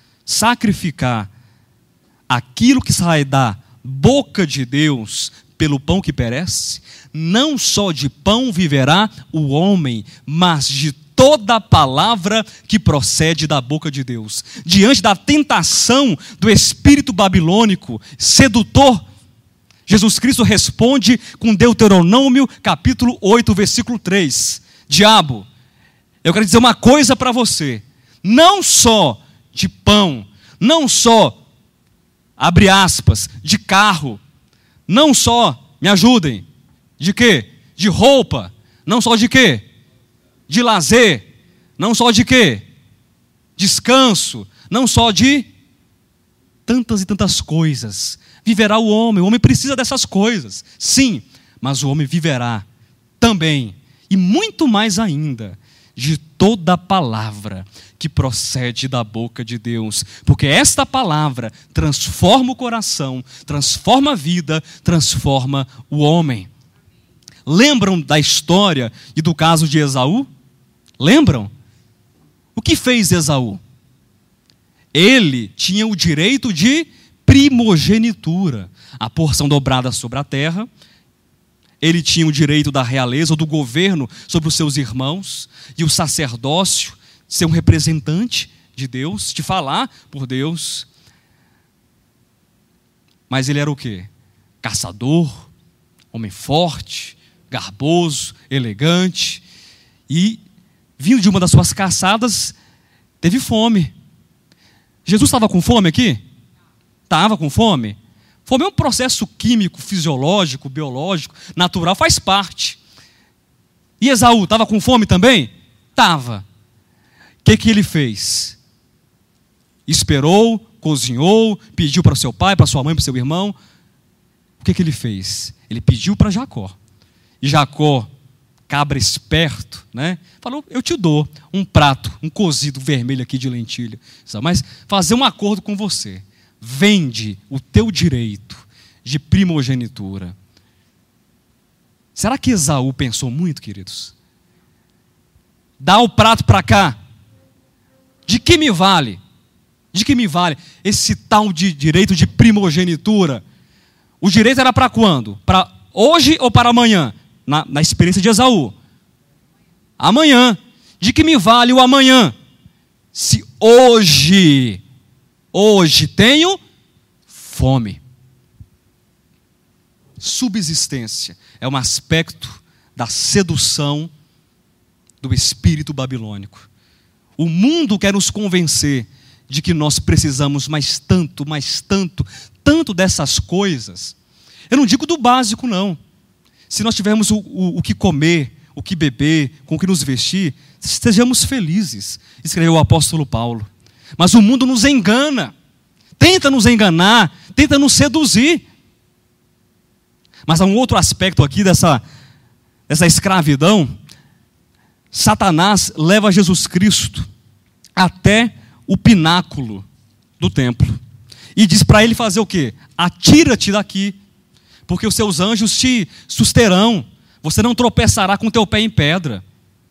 aquilo que sai da boca de Deus pelo pão que perece? Não só de pão viverá o homem, mas de toda a palavra que procede da boca de Deus. Diante da tentação do espírito babilônico, sedutor, Jesus Cristo responde com Deuteronômio capítulo 8, versículo 3. Diabo, eu quero dizer uma coisa para você. Não só de pão, não só, abre aspas, de carro, não só, me ajudem, de quê? De roupa, não só de quê? De lazer, não só de quê? Descanso, não só de tantas e tantas coisas. Viverá o homem precisa dessas coisas, sim, mas o homem viverá também, e muito mais ainda, de toda a palavra que procede da boca de Deus, porque esta palavra transforma o coração, transforma a vida, transforma o homem. Lembram da história e do caso de Esaú? Lembram? O que fez Esaú? Ele tinha o direito de primogenitura, a porção dobrada sobre a terra. Ele tinha o direito da realeza ou do governo sobre os seus irmãos, e o sacerdócio, ser um representante de Deus, de falar por Deus. Mas ele era o quê? Caçador, homem forte, garboso, elegante, e vindo de uma das suas caçadas, teve fome. Jesus estava com fome aqui? Estava com fome? Fome é um processo químico, fisiológico, biológico, natural, faz parte. E Esaú estava com fome também? Estava. O que ele fez? Esperou, cozinhou, pediu para seu pai, para sua mãe, para seu irmão. O que ele fez? Ele pediu para Jacó. E Jacó, cabra esperto, né? Falou, eu te dou um prato, um cozido vermelho aqui de lentilha. Mas fazer um acordo com você. Vende o teu direito de primogenitura. Será que Esaú pensou muito, queridos? Dá o prato para cá. De que me vale? De que me vale esse tal de direito de primogenitura? O direito era para quando? Para hoje ou para amanhã? Na experiência de Esaú. Amanhã. De que me vale o amanhã? Se hoje tenho fome. Subsistência é um aspecto da sedução do espírito babilônico. O mundo quer nos convencer de que nós precisamos mais tanto dessas coisas. Eu não digo do básico, não. Se nós tivermos o que comer, o que beber, com o que nos vestir, sejamos felizes, escreveu o apóstolo Paulo. Mas o mundo nos engana, tenta nos enganar, tenta nos seduzir. Mas há um outro aspecto aqui dessa escravidão. Satanás leva Jesus Cristo até o pináculo do templo e diz para ele fazer o quê? Atira-te daqui, porque os seus anjos te susterão, você não tropeçará com teu pé em pedra.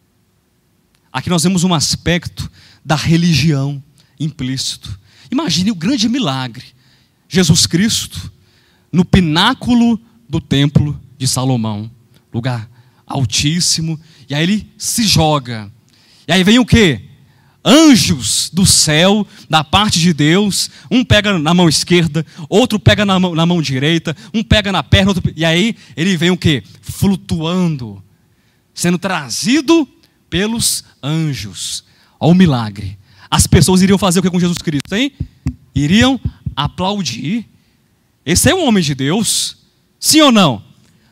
Aqui nós vemos um aspecto da religião implícito. Imagine o grande milagre, Jesus Cristo no pináculo do templo de Salomão, lugar altíssimo, e aí ele se joga, e aí vem o quê? Anjos do céu, da parte de Deus, um pega na mão esquerda, outro pega na mão direita, um pega na perna, outro... e aí ele vem o quê? Flutuando, sendo trazido pelos anjos. Olha o milagre. As pessoas iriam fazer o que com Jesus Cristo, hein? Iriam aplaudir. Esse é um homem de Deus, sim ou não?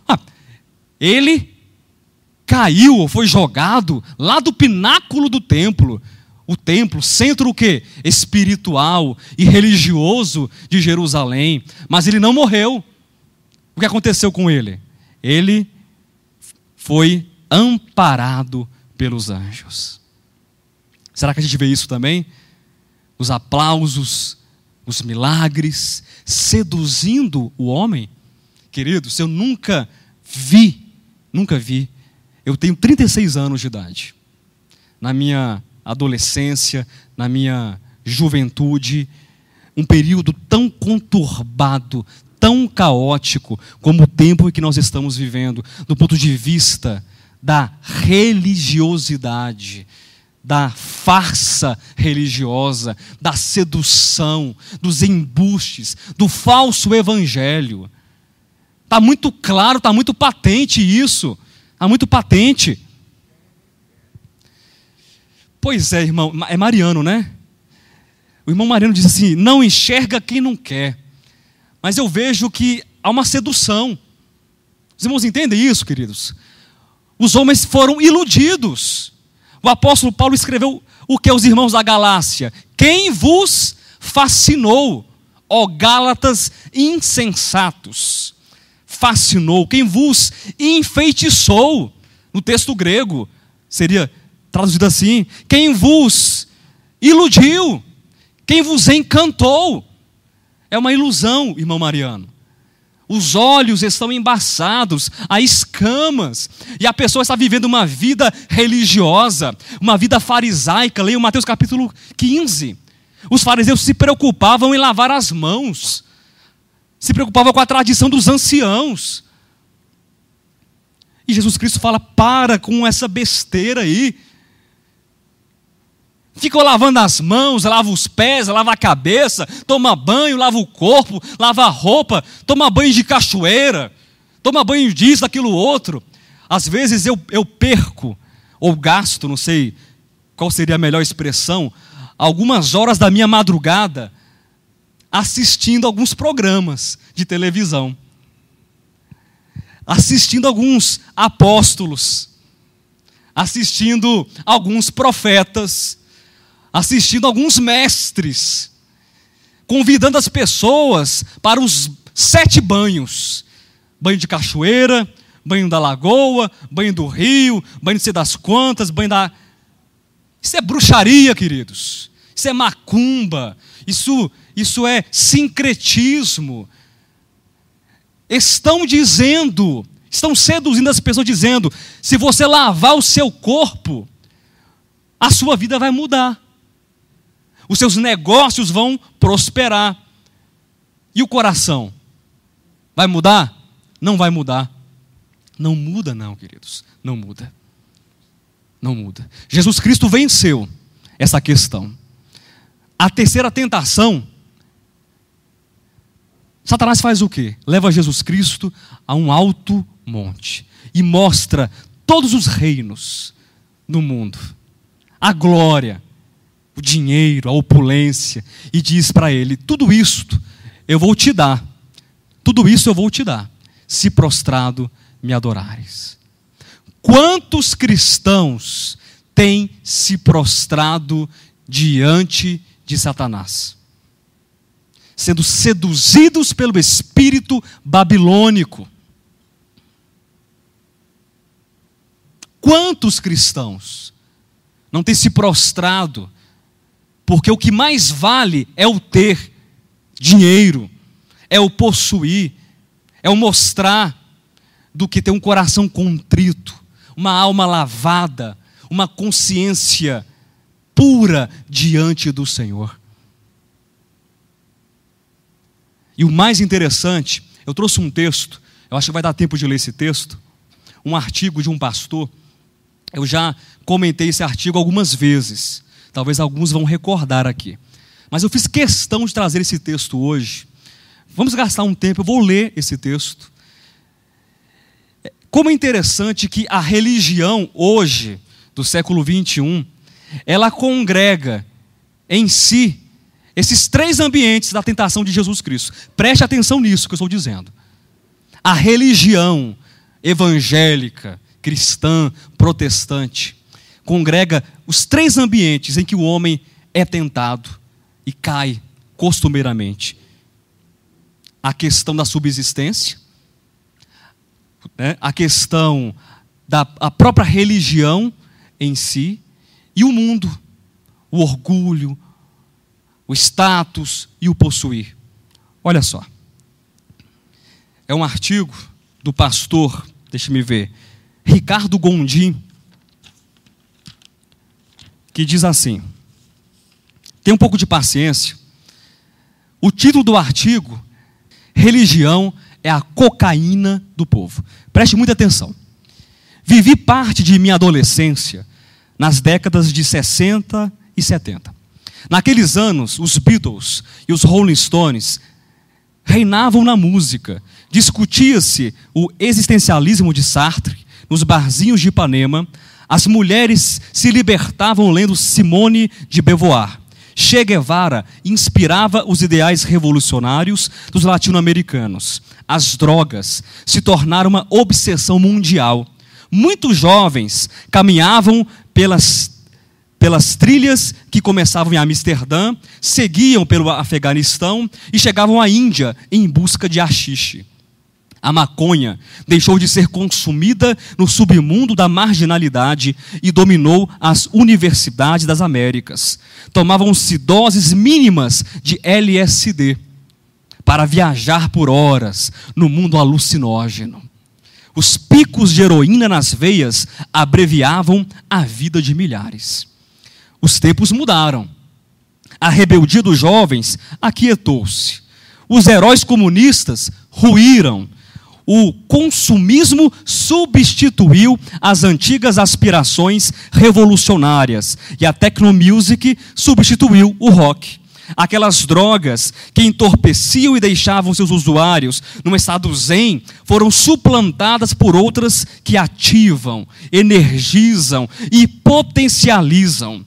Ele caiu ou foi jogado lá do pináculo do templo. O templo, centro o quê? Espiritual e religioso de Jerusalém. Mas ele não morreu. O que aconteceu com ele? Ele foi amparado pelos anjos. Será que a gente vê isso também? Os aplausos, os milagres, seduzindo o homem? Queridos, eu nunca vi, eu tenho 36 anos de idade. Na minha adolescência, na minha juventude, um período tão conturbado, tão caótico como o tempo que nós estamos vivendo, do ponto de vista da religiosidade, da farsa religiosa, da sedução, dos embustes, do falso evangelho. Está muito claro, está muito patente isso. Está muito patente. Pois é, irmão, é Mariano, né? O irmão Mariano diz assim, não enxerga quem não quer. Mas eu vejo que há uma sedução. Os irmãos entendem isso, queridos? Os homens foram iludidos. O apóstolo Paulo escreveu o que aos irmãos da Galácia? Quem vos fascinou, ó Gálatas insensatos? Fascinou, quem vos enfeitiçou? No texto grego, seria traduzido assim, quem vos iludiu, quem vos encantou. É uma ilusão, irmão Mariano. Os olhos estão embaçados, há escamas, e a pessoa está vivendo uma vida religiosa, uma vida farisaica. Leia o Mateus capítulo 15. Os fariseus se preocupavam em lavar as mãos, se preocupavam com a tradição dos anciãos. E Jesus Cristo fala, para com essa besteira aí. Ficou lavando as mãos, lava os pés, lava a cabeça, toma banho, lava o corpo, lava a roupa, toma banho de cachoeira, toma banho disso, daquilo outro. Às vezes eu perco, ou gasto, não sei qual seria a melhor expressão, algumas horas da minha madrugada, assistindo alguns programas de televisão, assistindo alguns apóstolos, assistindo alguns profetas, assistindo alguns mestres, convidando as pessoas para os 7 banhos: banho de cachoeira, banho da lagoa, banho do rio, banho de sei das quantas, banho da... Isso é bruxaria, queridos. Isso é macumba. Isso é sincretismo. Estão seduzindo as pessoas dizendo: se você lavar o seu corpo, a sua vida vai mudar. Os seus negócios vão prosperar. E o coração? Vai mudar? Não vai mudar. Não muda não, queridos. Não muda. Não muda. Jesus Cristo venceu essa questão. A terceira tentação, Satanás faz o quê? Leva Jesus Cristo a um alto monte e mostra todos os reinos do mundo, a glória, o dinheiro, a opulência, e diz para ele: tudo isto eu vou te dar, tudo isso eu vou te dar, se prostrado me adorares. Quantos cristãos têm se prostrado diante de Satanás, sendo seduzidos pelo espírito babilônico? Quantos cristãos não têm se prostrado, porque o que mais vale é o ter dinheiro, é o possuir, é o mostrar, do que ter um coração contrito, uma alma lavada, uma consciência pura diante do Senhor. E o mais interessante, eu trouxe um texto, eu acho que vai dar tempo de ler esse texto, um artigo de um pastor. Eu já comentei esse artigo algumas vezes, talvez alguns vão recordar aqui, mas eu fiz questão de trazer esse texto hoje. Vamos gastar um tempo, eu vou ler esse texto. Como é interessante que a religião hoje, do século 21, ela congrega em si esses 3 ambientes da tentação de Jesus Cristo. Preste atenção nisso que eu estou dizendo. A religião evangélica, cristã, protestante, congrega os 3 ambientes em que o homem é tentado e cai costumeiramente. A questão da subsistência, a questão da própria religião em si, e o mundo, o orgulho, o status e o possuir. Olha só, é um artigo do pastor, deixa-me ver, Ricardo Gondim, que diz assim, tem um pouco de paciência. O título do artigo: religião é a cocaína do povo. Preste muita atenção. Vivi parte de minha adolescência nas décadas de 60 e 70. Naqueles anos, os Beatles e os Rolling Stones reinavam na música. Discutia-se o existencialismo de Sartre nos barzinhos de Ipanema. As mulheres se libertavam lendo Simone de Beauvoir. Che Guevara inspirava os ideais revolucionários dos latino-americanos. As drogas se tornaram uma obsessão mundial. Muitos jovens caminhavam pelas trilhas que começavam em Amsterdã, seguiam pelo Afeganistão e chegavam à Índia em busca de haxixe. A maconha deixou de ser consumida no submundo da marginalidade e dominou as universidades das Américas. Tomavam-se doses mínimas de LSD para viajar por horas no mundo alucinógeno. Os picos de heroína nas veias abreviavam a vida de milhares. Os tempos mudaram. A rebeldia dos jovens aquietou-se. Os heróis comunistas ruíram. O consumismo substituiu as antigas aspirações revolucionárias e a technomusic substituiu o rock. Aquelas drogas que entorpeciam e deixavam seus usuários num estado zen foram suplantadas por outras que ativam, energizam e potencializam.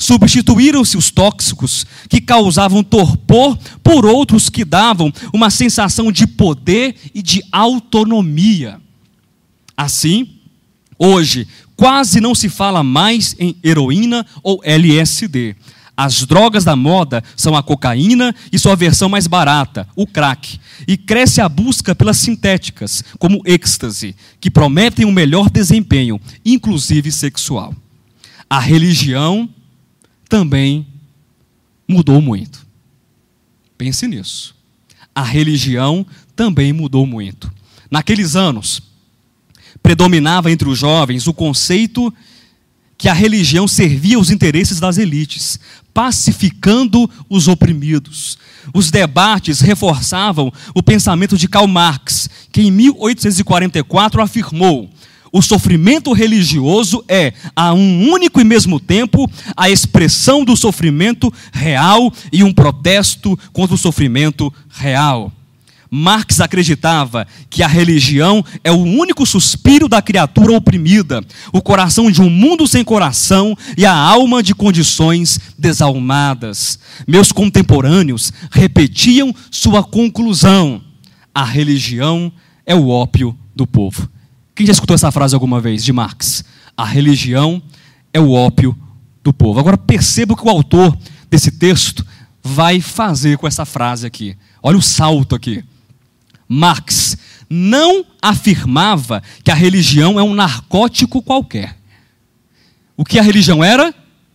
Substituíram-se os tóxicos que causavam torpor por outros que davam uma sensação de poder e de autonomia. Assim, hoje, quase não se fala mais em heroína ou LSD. As drogas da moda são a cocaína e sua versão mais barata, o crack. E cresce a busca pelas sintéticas, como êxtase, que prometem um melhor desempenho, inclusive sexual. A religião também mudou muito. Pense nisso. A religião também mudou muito. Naqueles anos, predominava entre os jovens o conceito que a religião servia aos interesses das elites, pacificando os oprimidos. Os debates reforçavam o pensamento de Karl Marx, que em 1844 afirmou: o sofrimento religioso é, a um único e mesmo tempo, a expressão do sofrimento real e um protesto contra o sofrimento real. Marx acreditava que a religião é o único suspiro da criatura oprimida, o coração de um mundo sem coração e a alma de condições desalmadas. Meus contemporâneos repetiam sua conclusão: a religião é o ópio do povo. Quem já escutou essa frase alguma vez, de Marx? A religião é o ópio do povo. Agora perceba o que o autor desse texto vai fazer com essa frase aqui. Olha o salto aqui. Marx não afirmava que a religião é um narcótico qualquer. O que a religião era?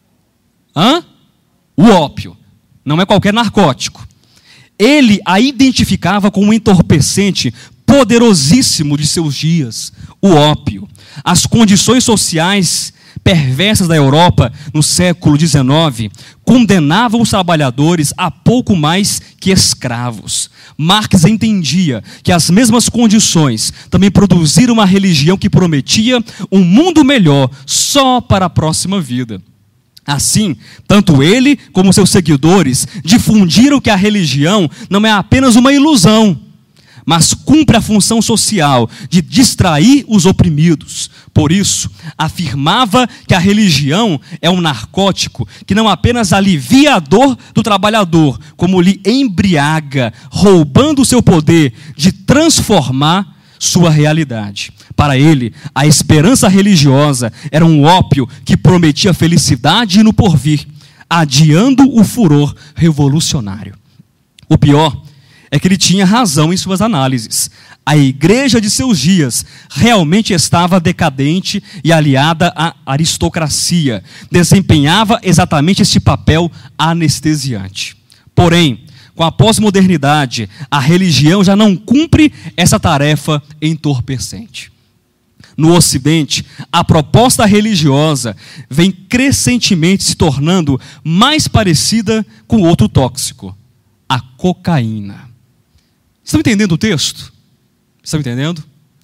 O ópio. Não é qualquer narcótico. Ele a identificava como um entorpecente poderosíssimo de seus dias, o ópio. As condições sociais perversas da Europa no século XIX condenavam os trabalhadores a pouco mais que escravos. Marx entendia que as mesmas condições também produziram uma religião que prometia um mundo melhor só para a próxima vida. Assim, tanto ele como seus seguidores difundiram que a religião não é apenas uma ilusão, mas cumpre a função social de distrair os oprimidos. Por isso, afirmava que a religião é um narcótico que não apenas alivia a dor do trabalhador, como lhe embriaga, roubando o seu poder de transformar sua realidade. Para ele, a esperança religiosa era um ópio que prometia felicidade no porvir, adiando o furor revolucionário. O pior é que ele tinha razão em suas análises. A igreja de seus dias realmente estava decadente e aliada à aristocracia. Desempenhava exatamente este papel anestesiante. Porém, com a pós-modernidade, a religião já não cumpre essa tarefa entorpecente. No Ocidente, a proposta religiosa vem crescentemente se tornando mais parecida com outro tóxico, a cocaína. Estão entendendo o texto? Estão entendendo?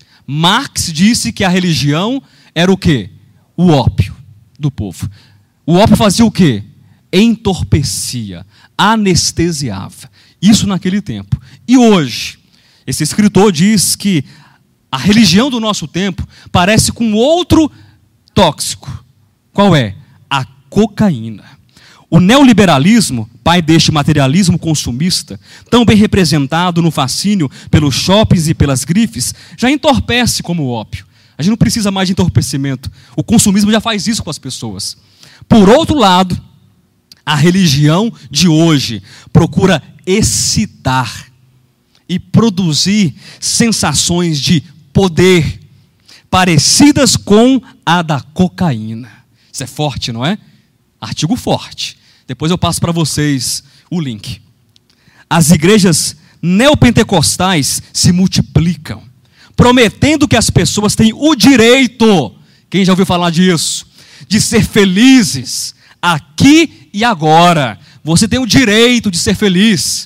Marx disse que a religião era o quê? O ópio do povo. O ópio fazia o quê? Entorpecia, anestesiava. Isso naquele tempo. E hoje, esse escritor diz que a religião do nosso tempo parece com outro tóxico. Qual é? A cocaína. O neoliberalismo, pai deste materialismo consumista, tão bem representado no fascínio pelos shoppings e pelas grifes, já entorpece como ópio. A gente não precisa mais de entorpecimento. O consumismo já faz isso com as pessoas. Por outro lado, a religião de hoje procura excitar e produzir sensações de poder parecidas com a da cocaína. Isso é forte, não é? Artigo forte. Depois eu passo para vocês o link. As igrejas neopentecostais se multiplicam, prometendo que as pessoas têm o direito, quem já ouviu falar disso, de ser felizes aqui e agora. Você tem o direito de ser feliz.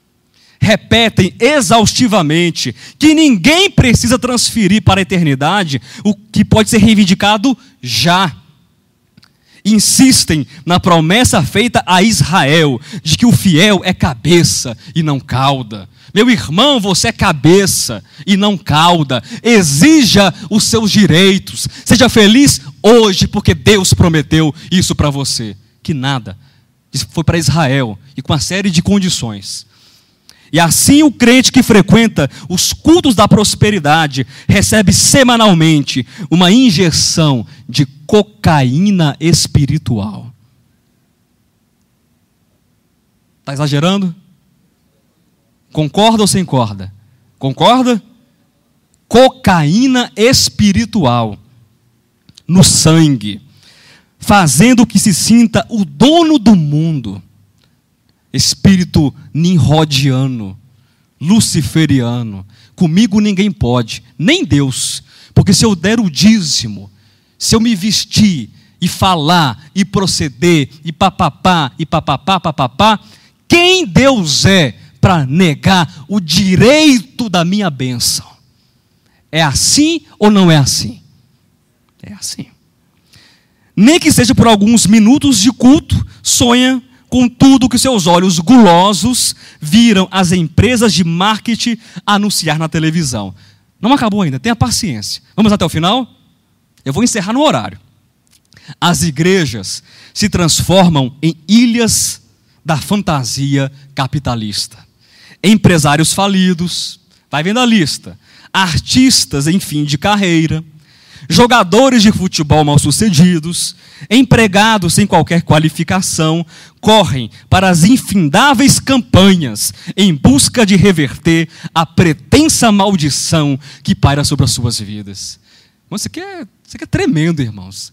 Repetem exaustivamente que ninguém precisa transferir para a eternidade o que pode ser reivindicado já. Insistem na promessa feita a Israel, de que o fiel é cabeça e não cauda. Meu irmão, você é cabeça e não cauda. Exija os seus direitos. Seja feliz hoje, porque Deus prometeu isso para você. que nada. Diz que foi para Israel e com uma série de condições. E assim o crente que frequenta os cultos da prosperidade recebe semanalmente uma injeção de cocaína espiritual. Está exagerando? Concorda ou sem corda? Concorda? Cocaína espiritual no sangue, fazendo que se sinta o dono do mundo. Espírito nimrodiano, luciferiano. Comigo ninguém pode, nem Deus. Porque se eu der o dízimo, se eu me vestir e falar e proceder e papapá e papapá, papapá, quem Deus é para negar o direito da minha bênção? É assim ou não é assim? É assim. Nem que seja por alguns minutos de culto, sonha com tudo que seus olhos gulosos viram as empresas de marketing anunciar na televisão. Não acabou ainda, tenha paciência. Vamos até o final? Eu vou encerrar no horário. As igrejas se transformam em ilhas da fantasia capitalista. Empresários falidos, vai vendo a lista, artistas em fim de carreira, jogadores de futebol mal-sucedidos, empregados sem qualquer qualificação, correm para as infindáveis campanhas em busca de reverter a pretensa maldição que paira sobre as suas vidas. Isso aqui é tremendo, irmãos.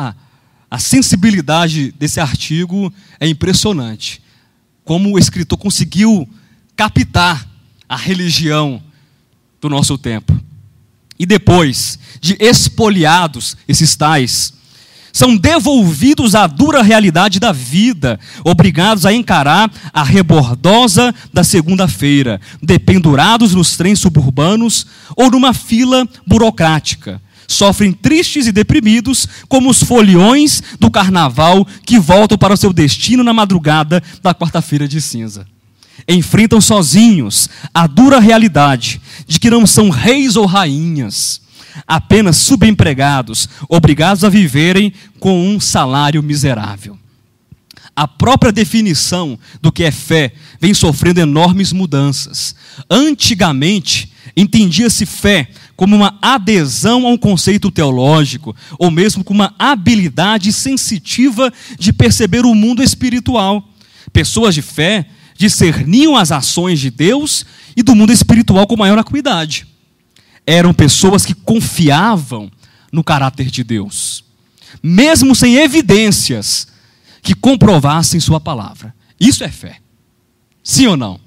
A sensibilidade desse artigo é impressionante. Como o escritor conseguiu captar a religião do nosso tempo. E depois de expoliados esses tais, são devolvidos à dura realidade da vida, obrigados a encarar a rebordosa da segunda-feira, dependurados nos trens suburbanos ou numa fila burocrática. Sofrem tristes e deprimidos como os foliões do carnaval que voltam para o seu destino na madrugada da quarta-feira de cinza. Enfrentam sozinhos a dura realidade de que não são reis ou rainhas, apenas subempregados, obrigados a viverem com um salário miserável. A própria definição do que é fé vem sofrendo enormes mudanças. Antigamente, entendia-se fé como uma adesão a um conceito teológico, ou mesmo como uma habilidade sensitiva de perceber o mundo espiritual. Pessoas de fé discerniam as ações de Deus e do mundo espiritual com maior acuidade. Eram pessoas que confiavam no caráter de Deus, mesmo sem evidências que comprovassem sua palavra. Isso é fé. Sim ou não?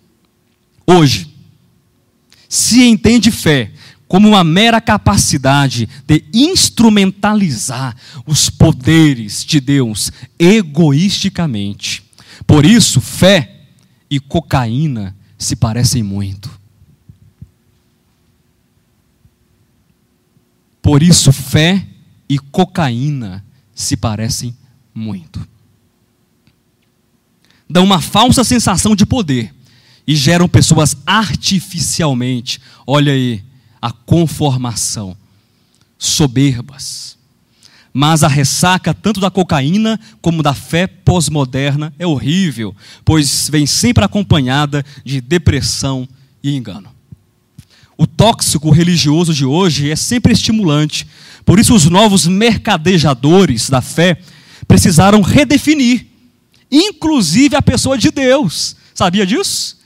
Hoje, se entende fé como uma mera capacidade de instrumentalizar os poderes de Deus egoisticamente. Por isso, fé e cocaína se parecem muito. Por isso, fé e cocaína se parecem muito. Dão uma falsa sensação de poder e geram pessoas artificialmente, olha aí, a conformação, soberbas. Mas a ressaca tanto da cocaína como da fé pós-moderna é horrível, pois vem sempre acompanhada de depressão e engano. O tóxico religioso de hoje é sempre estimulante. Por isso os novos mercadejadores da fé precisaram redefinir, inclusive a pessoa de Deus. Sabia disso?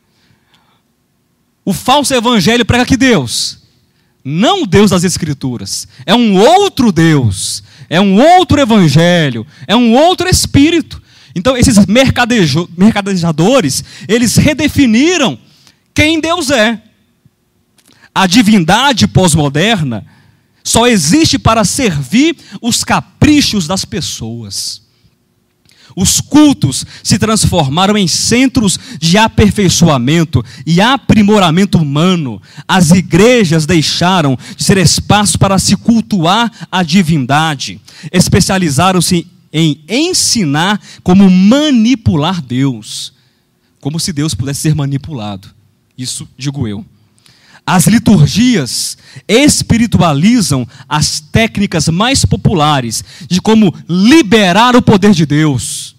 O falso evangelho prega que Deus, não o Deus das Escrituras, é um outro Deus, é um outro evangelho, é um outro espírito. Então esses mercadejadores, eles redefiniram quem Deus é. A divindade pós-moderna só existe para servir os caprichos das pessoas. Os cultos se transformaram em centros de aperfeiçoamento e aprimoramento humano. As igrejas deixaram de ser espaço para se cultuar a divindade. Especializaram-se em ensinar como manipular Deus. Como se Deus pudesse ser manipulado. Isso digo eu. As liturgias espiritualizam as técnicas mais populares de como liberar o poder de Deus,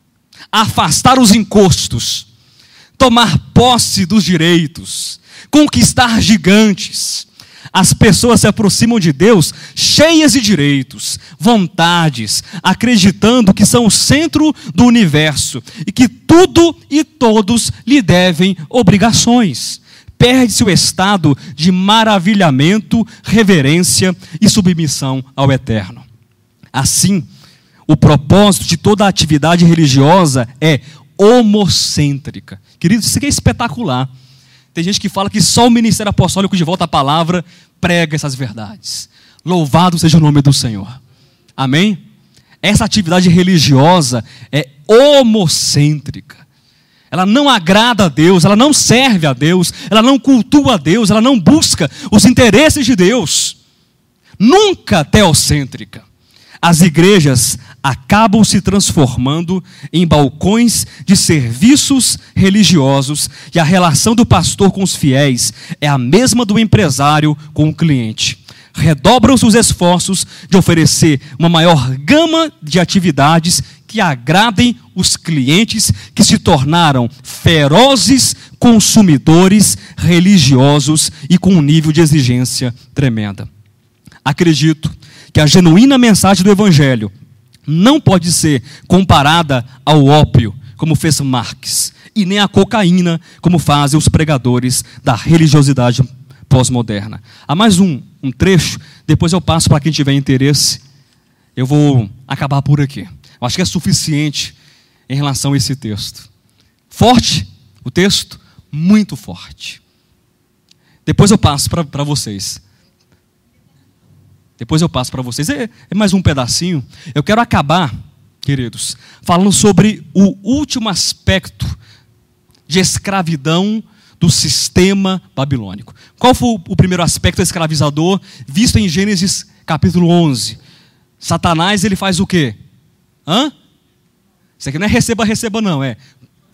afastar os encostos, tomar posse dos direitos, conquistar gigantes. As pessoas se aproximam de Deus cheias de direitos, vontades, acreditando que são o centro do universo e que tudo e todos lhe devem obrigações. Perde-se o estado de maravilhamento, reverência e submissão ao Eterno. Assim, o propósito de toda atividade religiosa é homocêntrica. Queridos, isso aqui é espetacular. Tem gente que fala que só o ministério apostólico de volta à palavra prega essas verdades. Louvado seja o nome do Senhor. Amém? Essa atividade religiosa é homocêntrica. Ela não agrada a Deus, ela não serve a Deus, ela não cultua a Deus, ela não busca os interesses de Deus. Nunca teocêntrica. As igrejas acabam se transformando em balcões de serviços religiosos e a relação do pastor com os fiéis é a mesma do empresário com o cliente. Redobram-se os esforços de oferecer uma maior gama de atividades que agradem os clientes que se tornaram ferozes consumidores religiosos e com um nível de exigência tremenda. Acredito que a genuína mensagem do Evangelho não pode ser comparada ao ópio, como fez Marx, e nem à cocaína, como fazem os pregadores da religiosidade pós-moderna. Há mais um trecho, depois eu passo para quem tiver interesse. Eu vou acabar por aqui. Eu acho que é suficiente em relação a esse texto. Forte o texto? Muito forte. Depois eu passo para vocês. É mais um pedacinho. Eu quero acabar, queridos, falando sobre o último aspecto de escravidão do sistema babilônico. Qual foi o primeiro aspecto escravizador visto em Gênesis capítulo 11? Satanás, ele faz o quê? Isso aqui não é receba não, é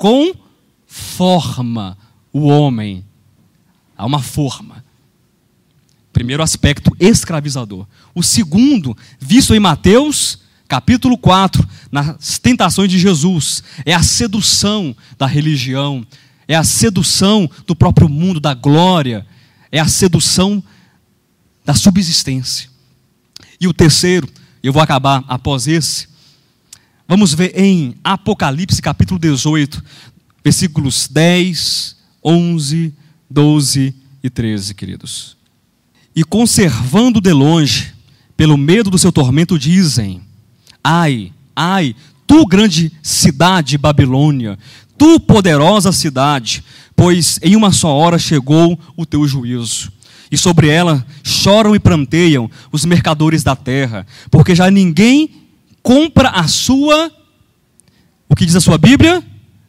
conforma o homem a uma forma. Primeiro aspecto escravizador. O segundo, visto em Mateus, capítulo 4, nas tentações de Jesus, é a sedução da religião, é a sedução do próprio mundo, da glória, é a sedução da subsistência. E o terceiro, eu vou acabar após esse, vamos ver em Apocalipse, capítulo 18, versículos 10, 11, 12 e 13, queridos. E conservando de longe, pelo medo do seu tormento, dizem: ai, ai, tu grande cidade Babilônia, tu poderosa cidade, pois em uma só hora chegou o teu juízo. E sobre ela choram e pranteiam os mercadores da terra, porque já ninguém compra a sua... O que diz a sua Bíblia?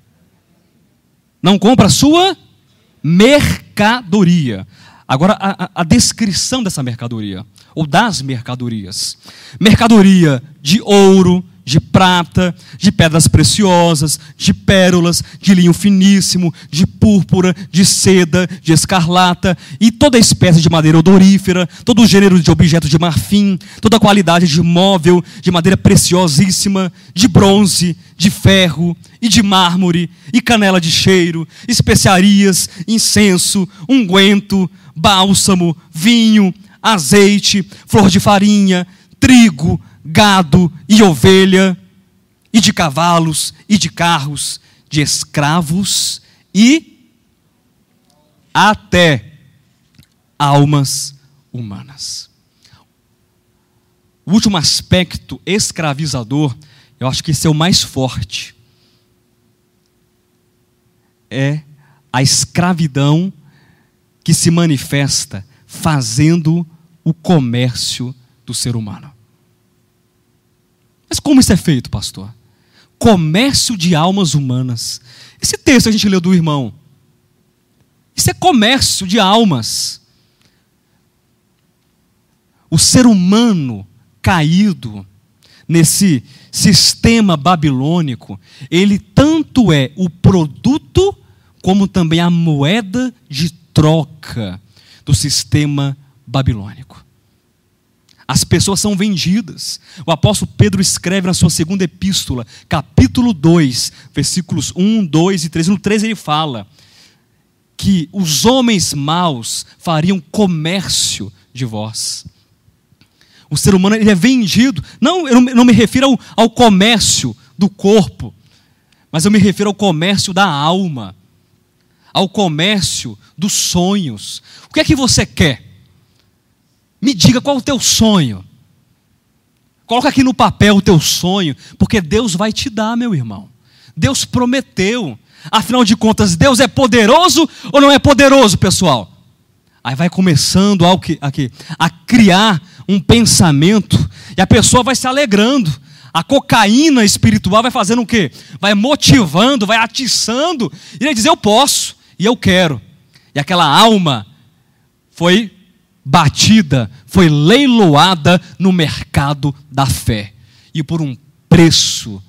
Não compra a sua mercadoria. Agora, a descrição dessa mercadoria, ou das mercadorias. Mercadoria de ouro, de prata, de pedras preciosas, de pérolas, de linho finíssimo, de púrpura, de seda, de escarlata, e toda espécie de madeira odorífera, todo gênero de objetos de marfim, toda qualidade de móvel, de madeira preciosíssima, de bronze, de ferro e de mármore, e canela de cheiro, especiarias, incenso, unguento, bálsamo, vinho, azeite, flor de farinha, trigo, gado e ovelha, e de cavalos e de carros, de escravos e até almas humanas. O último aspecto escravizador, eu acho que esse é o mais forte, é a escravidão que se manifesta fazendo o comércio do ser humano. Mas como isso é feito, pastor? Comércio de almas humanas. Esse texto a gente leu do irmão. Isso é comércio de almas. O ser humano caído nesse sistema babilônico, ele tanto é o produto como também a moeda de troca do sistema babilônico. As pessoas são vendidas. O apóstolo Pedro escreve na sua segunda epístola, capítulo 2, versículos 1, 2 e 3. No 3 ele fala que os homens maus fariam comércio de vós. O ser humano, ele é vendido. Não, eu não me refiro ao comércio do corpo, mas eu me refiro ao comércio da alma, ao comércio dos sonhos. O que é que você quer? Me diga qual é o teu sonho. Coloca aqui no papel o teu sonho, porque Deus vai te dar, meu irmão. Deus prometeu. Afinal de contas, Deus é poderoso ou não é poderoso, pessoal? Aí vai começando a criar um pensamento, e a pessoa vai se alegrando. A cocaína espiritual vai fazendo o quê? Vai motivando, vai atiçando, e ele diz, eu posso, e eu quero. E aquela alma foi batida, foi leiloada no mercado da fé. E por um preço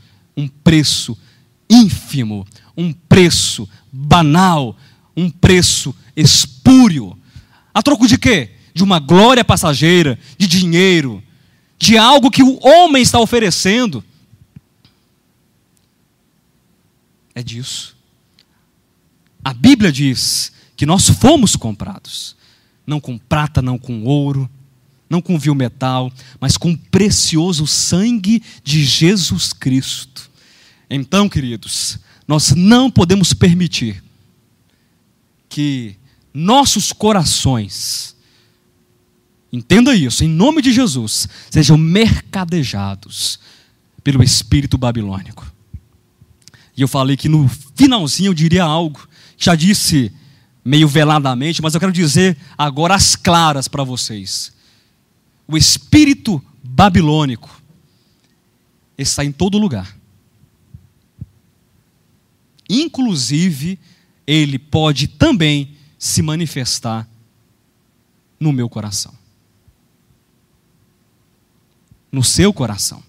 ínfimo, um preço banal, um preço espúrio. A troco de quê? De uma glória passageira, de dinheiro, de algo que o homem está oferecendo. É disso. A Bíblia diz que nós fomos comprados. Não com prata, não com ouro, não com vil metal, mas com o precioso sangue de Jesus Cristo. Então, queridos, nós não podemos permitir que nossos corações, entenda isso, em nome de Jesus, sejam mercadejados pelo espírito babilônico. E eu falei que no finalzinho eu diria algo, já disse meio veladamente, mas eu quero dizer agora às claras para vocês. O espírito babilônico está em todo lugar. Inclusive, ele pode também se manifestar no meu coração. No seu coração.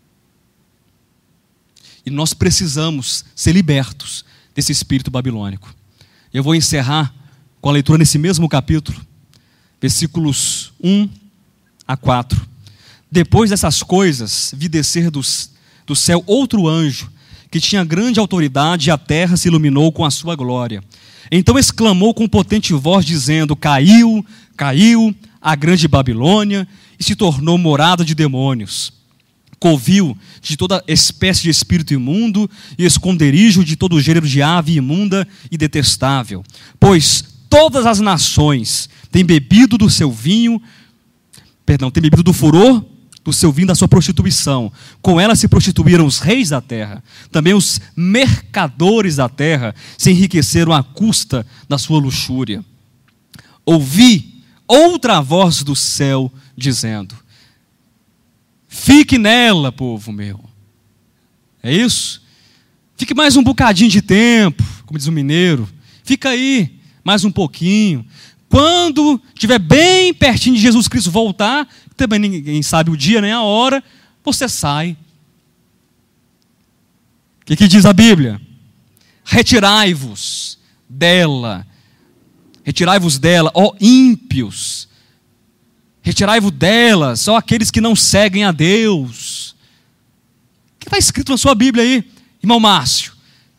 E nós precisamos ser libertos desse espírito babilônico. Eu vou encerrar com a leitura nesse mesmo capítulo, versículos 1 a 4. Depois dessas coisas, vi descer do céu outro anjo, que tinha grande autoridade, e a terra se iluminou com a sua glória. Então exclamou com potente voz, dizendo, caiu a grande Babilônia, e se tornou morada de demônios, covil de toda espécie de espírito imundo, e esconderijo de todo gênero de ave imunda e detestável. Pois todas as nações têm bebido do furor do seu vinho, da sua prostituição. Com ela se prostituíram os reis da terra. Também os mercadores da terra se enriqueceram à custa da sua luxúria. Ouvi outra voz do céu dizendo, fique nela, povo meu. É isso? Fique mais um bocadinho de tempo, como diz o mineiro. Fica aí, mais um pouquinho. Quando estiver bem pertinho de Jesus Cristo voltar, também ninguém sabe o dia nem a hora, você sai. O que diz a Bíblia? Retirai-vos dela, ó ímpios. Retirai-vos delas, ó aqueles que não seguem a Deus. O que está escrito na sua Bíblia aí, irmão Márcio?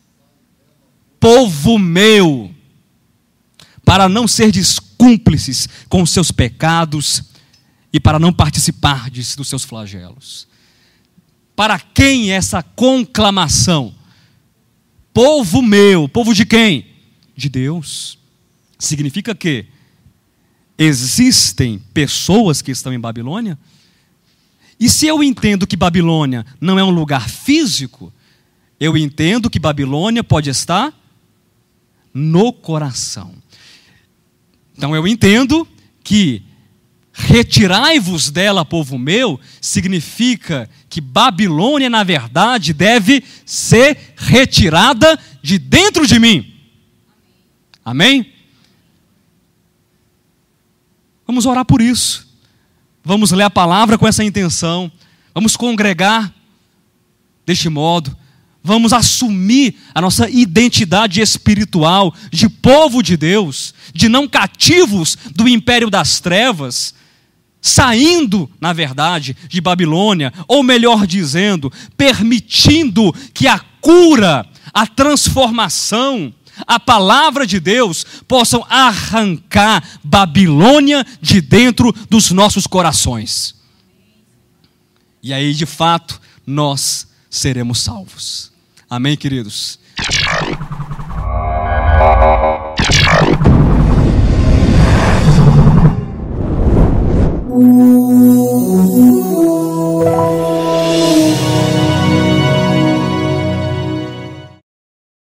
Povo meu, para não serdes cúmplices com os seus pecados e para não participardes dos seus flagelos. Para quem essa conclamação? Povo meu, povo de quem? De Deus. Significa que existem pessoas que estão em Babilônia? E se eu entendo que Babilônia não é um lugar físico, eu entendo que Babilônia pode estar no coração. Então eu entendo que retirai-vos dela, povo meu, significa que Babilônia, na verdade, deve ser retirada de dentro de mim. Amém? Vamos orar por isso. Vamos ler a palavra com essa intenção. Vamos congregar deste modo. Vamos assumir a nossa identidade espiritual de povo de Deus, de não cativos do império das trevas, saindo, na verdade, de Babilônia, ou melhor dizendo, permitindo que a cura, a transformação, a palavra de Deus possam arrancar Babilônia de dentro dos nossos corações. E aí, de fato, nós seremos salvos. Amém, queridos?